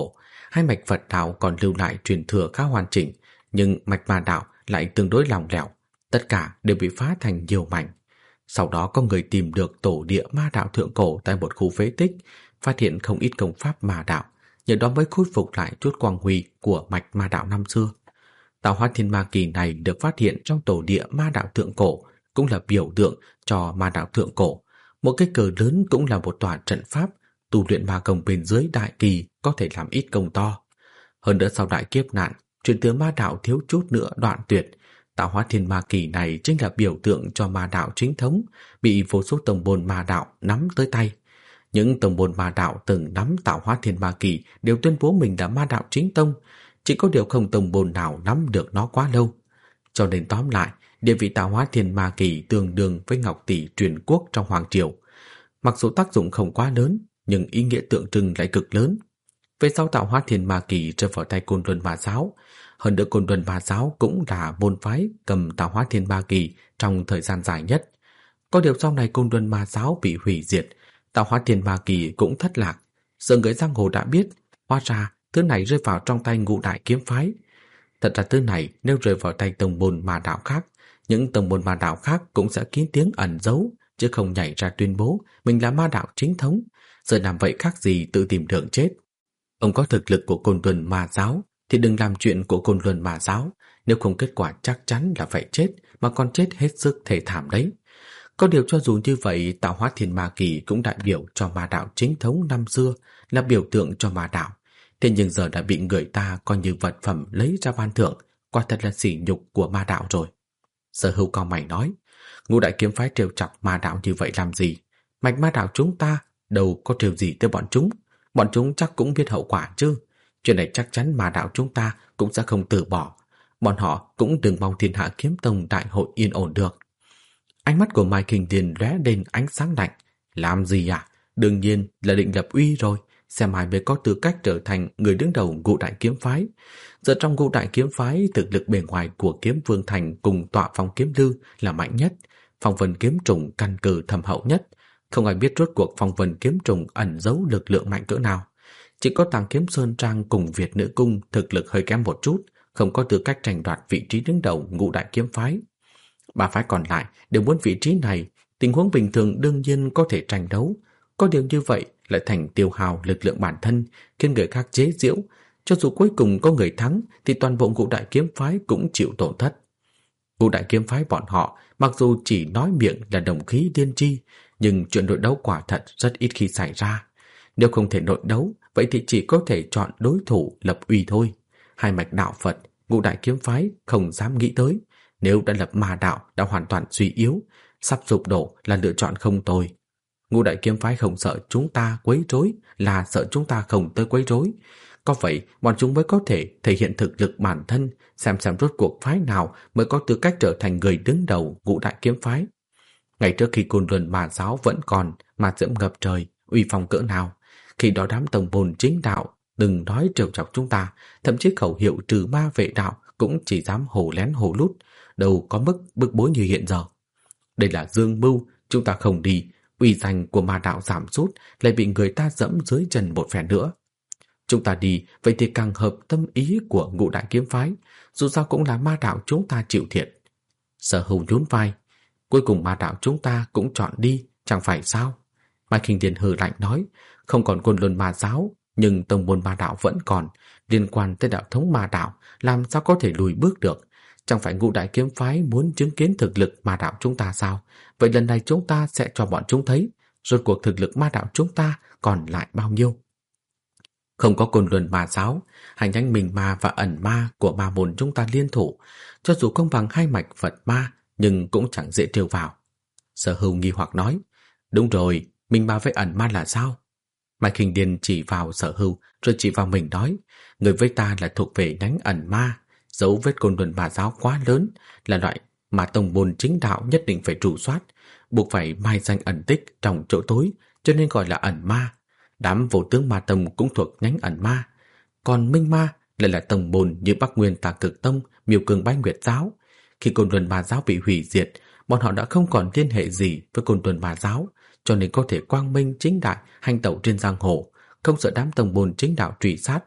S1: hai mạch Phật đạo còn lưu lại truyền thừa khá hoàn chỉnh, nhưng mạch ma đạo lại tương đối lỏng lẻo, tất cả đều bị phá thành nhiều mảnh. Sau đó có người tìm được tổ địa ma đạo thượng cổ tại một khu phế tích, phát hiện không ít công pháp ma đạo, nhờ đó mới khôi phục lại chút quang huy của mạch ma đạo năm xưa. Tạo hóa thiên ma kỳ này được phát hiện trong tổ địa ma đạo thượng cổ, cũng là biểu tượng cho ma đạo thượng cổ. Một cái cờ lớn cũng là một tòa trận pháp, tu luyện ma công bên dưới đại kỳ có thể làm ít công to. Hơn nữa sau đại kiếp nạn, truyền thừa ma đạo thiếu chút nữa đoạn tuyệt. Tạo hóa thiên ma kỳ này chính là biểu tượng cho ma đạo chính thống, bị vô số tông môn ma đạo nắm tới tay. Những tông môn ma đạo từng nắm tạo hóa thiên ma kỳ đều tuyên bố mình là ma đạo chính tông, chỉ có điều không tông môn nào nắm được nó quá lâu. Cho nên tóm lại, địa vị tạo hóa thiên ma kỳ tương đương với ngọc tỷ truyền quốc trong hoàng triều. Mặc dù tác dụng không quá lớn, nhưng ý nghĩa tượng trưng lại cực lớn. Về sau tạo hóa thiên ma kỳ rơi vào tay Côn Luân Ma giáo. Hơn nữa Côn Luân Ma giáo cũng là môn phái cầm tạo hóa thiên ma kỳ trong thời gian dài nhất. Có điều sau này Côn Luân Ma giáo bị hủy diệt, tạo hóa thiên ma kỳ cũng thất lạc. Giờ người giang hồ đã biết, hóa ra thứ này rơi vào trong tay Ngũ Đại kiếm phái. Thật ra thứ này nếu rơi vào tay tông môn ma đạo khác, những tông môn ma đạo khác cũng sẽ kín tiếng ẩn giấu, chứ không nhảy ra tuyên bố mình là ma đạo chính thống. Giờ làm vậy khác gì tự tìm đường chết. Ông có thực lực của Côn Luân Ma giáo thì đừng làm chuyện của Côn Luân Ma giáo, nếu không kết quả chắc chắn là phải chết, mà còn chết hết sức thê thảm đấy. Có điều cho dù như vậy, tạo hóa thiên ma kỳ cũng đại biểu cho ma đạo chính thống năm xưa, là biểu tượng cho ma đạo. Thế nhưng giờ đã bị người ta coi như vật phẩm lấy ra ban thưởng, quả thật là sỉ nhục của ma đạo rồi. Sở Hữu cao mày nói, Ngũ Đại kiếm phái trêu chọc ma đạo như vậy làm gì? Mạch ma đạo chúng ta đâu có trêu gì tới bọn chúng chắc cũng biết hậu quả chứ. Chuyện này chắc chắn ma đạo chúng ta cũng sẽ không từ bỏ. Bọn họ cũng đừng mong Thiên Hạ Kiếm Tông đại hội yên ổn được. Ánh mắt của Mai Kinh Điền lóe lên ánh sáng lạnh. Làm gì à? Đương nhiên là định lập uy rồi, xem ai mới có tư cách trở thành người đứng đầu Ngũ Đại kiếm phái. Giờ trong Ngũ Đại kiếm phái, thực lực bề ngoài của Kiếm Vương Thành cùng Tọa Phong Kiếm Lư là mạnh nhất, Phong Vân kiếm trùng căn cơ thâm hậu nhất. Không ai biết rốt cuộc Phong Vân kiếm trùng ẩn giấu lực lượng mạnh cỡ nào. Chỉ có Tàng Kiếm Sơn Trang cùng Việt Nữ Cung thực lực hơi kém một chút, không có tư cách tranh đoạt vị trí đứng đầu Ngũ Đại kiếm phái. Ba phái còn lại đều muốn vị trí này, tình huống bình thường đương nhiên có thể tranh đấu. Có điều như vậy lại thành tiêu hao lực lượng bản thân, khiến người khác chế giễu. Cho dù cuối cùng có người thắng thì toàn bộ Ngũ Đại kiếm phái cũng chịu tổn thất. Ngũ Đại kiếm phái bọn họ mặc dù chỉ nói miệng là đồng khí liên chi, nhưng chuyện nội đấu quả thật rất ít khi xảy ra. Nếu không thể nội đấu, vậy thì chỉ có thể chọn đối thủ lập uy thôi. Hai mạch đạo Phật, Ngũ Đại kiếm phái không dám nghĩ tới. Nếu đã lập ma đạo đã hoàn toàn suy yếu, sắp sụp đổ là lựa chọn không tồi. Ngũ Đại kiếm phái không sợ chúng ta quấy rối, là sợ chúng ta không tới quấy rối. Có vậy bọn chúng mới có thể thể hiện thực lực bản thân, xem rốt cuộc phái nào mới có tư cách trở thành người đứng đầu Ngũ Đại kiếm phái. Ngày trước khi Côn Luân Ma giáo vẫn còn, ma diễm ngập trời, uy phong cỡ nào, khi đó đám tông môn chính đạo đừng nói trêu chọc chúng ta, thậm chí khẩu hiệu trừ ma vệ đạo cũng chỉ dám hồ lén hồ lút, đâu có mức bức bối như hiện giờ. Đây là dương mưu, chúng ta không đi, uy danh của ma đạo giảm sút, lại bị người ta dẫm dưới chân một phen nữa. Chúng ta đi, vậy thì càng hợp tâm ý của Ngũ Đại kiếm phái, dù sao cũng là ma đạo chúng ta chịu thiệt. Sở Hữu nhún vai, cuối cùng ma đạo chúng ta cũng chọn đi, chẳng phải sao? Mai Kinh Điền hừ lạnh nói, không còn Côn Luân Ma giáo, nhưng tông môn ma đạo vẫn còn, liên quan tới đạo thống ma đạo, làm sao có thể lùi bước được? Chẳng phải Ngũ Đại kiếm phái muốn chứng kiến thực lực ma đạo chúng ta sao? Vậy lần này chúng ta sẽ cho bọn chúng thấy, rốt cuộc thực lực ma đạo chúng ta còn lại bao nhiêu? Không có Côn Luân Ma giáo, hành nhánh Minh Ma và Ẩn Ma của ma môn chúng ta liên thủ, cho dù không bằng hai mạch Phật Ma, nhưng cũng chẳng dễ trêu vào. Sở Hữu nghi hoặc nói, đúng rồi, Minh Ma với Ẩn Ma là sao? Mai Kinh Điền chỉ vào Sở Hữu rồi chỉ vào mình nói, người với ta là thuộc về nhánh Ẩn Ma, dấu vết Côn Luân Ma giáo quá lớn, là loại mà tông môn chính đạo nhất định phải trù soát, buộc phải mai danh ẩn tích trong chỗ tối, cho nên gọi là Ẩn Ma. Đám vô tướng ma tông cũng thuộc nhánh Ẩn Ma, còn Minh Ma lại là tông môn như Bắc Nguyên Tà Cực Tông, Miêu Cương Bái Nguyệt giáo. Khi Côn Luân Ma giáo bị hủy diệt, bọn họ đã không còn liên hệ gì với Côn Luân Ma giáo, cho nên có thể quang minh chính đại hành tẩu trên giang hồ, không sợ đám tông môn chính đạo truy sát.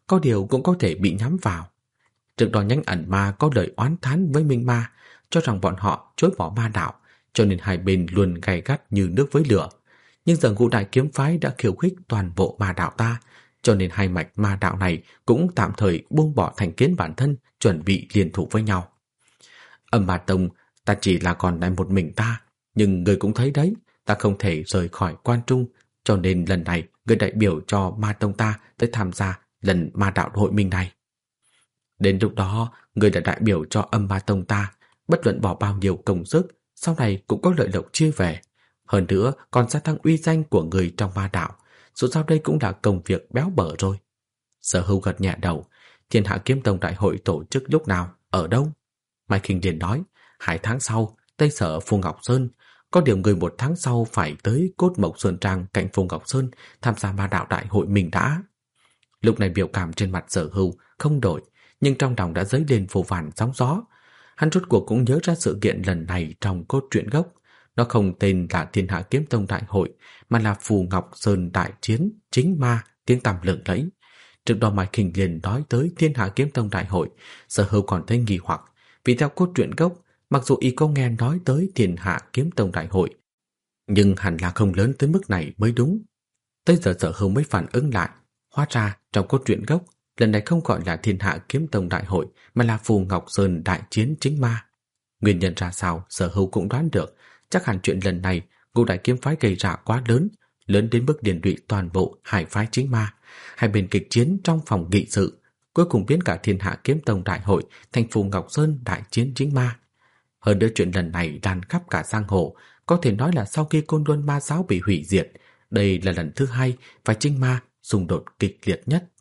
S1: có điều cũng có thể bị nhắm vào. Trước đó nhánh ẩn ma có lời oán thán với Minh Ma, cho rằng bọn họ chối bỏ ma đạo, cho nên hai bên luôn gay gắt như nước với lửa. Nhưng giờ Ngũ Đại Kiếm Phái đã khiêu khích toàn bộ ma đạo ta, cho nên hai mạch ma đạo này cũng tạm thời buông bỏ thành kiến bản thân, chuẩn bị liên thủ với nhau. Âm Ma Tông, ta chỉ là còn lại một mình ta, nhưng người cũng thấy đấy, ta không thể rời khỏi Quan Trung, cho nên lần này người đại biểu cho Ma Tông ta tới tham gia lần ma đạo hội minh này. Đến lúc đó, người đã đại biểu cho Âm Ma Tông ta, bất luận bỏ bao nhiêu công sức, sau này cũng có lợi lộc chia về. Hơn nữa còn gia tăng uy danh của người trong ma đạo, dù sao đây cũng là công việc béo bở rồi. Sở Hưu gật nhẹ đầu. Thiên Hạ Kiếm Tông đại hội tổ chức lúc nào, ở đâu? Mai Kinh Điền nói, 2 tháng sau, Tây Sở Phù Ngọc Sơn. Có điều người 1 tháng sau phải tới Cốt Mộc Sơn Trang cạnh Phù Ngọc Sơn tham gia ma đạo đại hội mình đã. Lúc này biểu cảm trên mặt Sở Hưu không đổi, nhưng trong lòng đã dấy lên vô vàn sóng gió. Hắn rốt cuộc cũng nhớ ra sự kiện lần này trong cốt truyện gốc. Nó không tên là Thiên Hạ Kiếm Tông đại hội, mà là Phù Ngọc Sơn đại chiến chính ma, tiếng tăm lừng lẫy. Trước đó Mai Kinh liền nói tới Thiên Hạ Kiếm Tông đại hội, Sở Hưu còn thấy nghi hoặc, vì theo cốt truyện gốc, mặc dù y có nghe nói tới Thiên Hạ Kiếm Tông đại hội, nhưng hẳn là không lớn tới mức này mới đúng. Tới giờ Sở Hưu mới phản ứng lại, hóa ra trong cốt truyện gốc, lần này không gọi là Thiên Hạ Kiếm Tông đại hội, mà là Phù Ngọc Sơn đại chiến chính ma. Nguyên nhân ra sao Sở Hưu cũng đoán được, chắc hẳn chuyện lần này Ngũ Đại Kiếm Phái gây ra quá lớn, lớn đến mức liên lụy toàn bộ hai phái chính ma. Hai bên kịch chiến trong phòng nghị sự, cuối cùng biến cả Thiên Hạ Kiếm Tông đại hội thành Phù Ngọc Sơn đại chiến chính ma. Hơn nữa chuyện lần này lan khắp cả giang hồ, có thể nói là sau khi Côn Luân Ma giáo bị hủy diệt, đây là lần thứ 2 và chính ma xung đột kịch liệt nhất.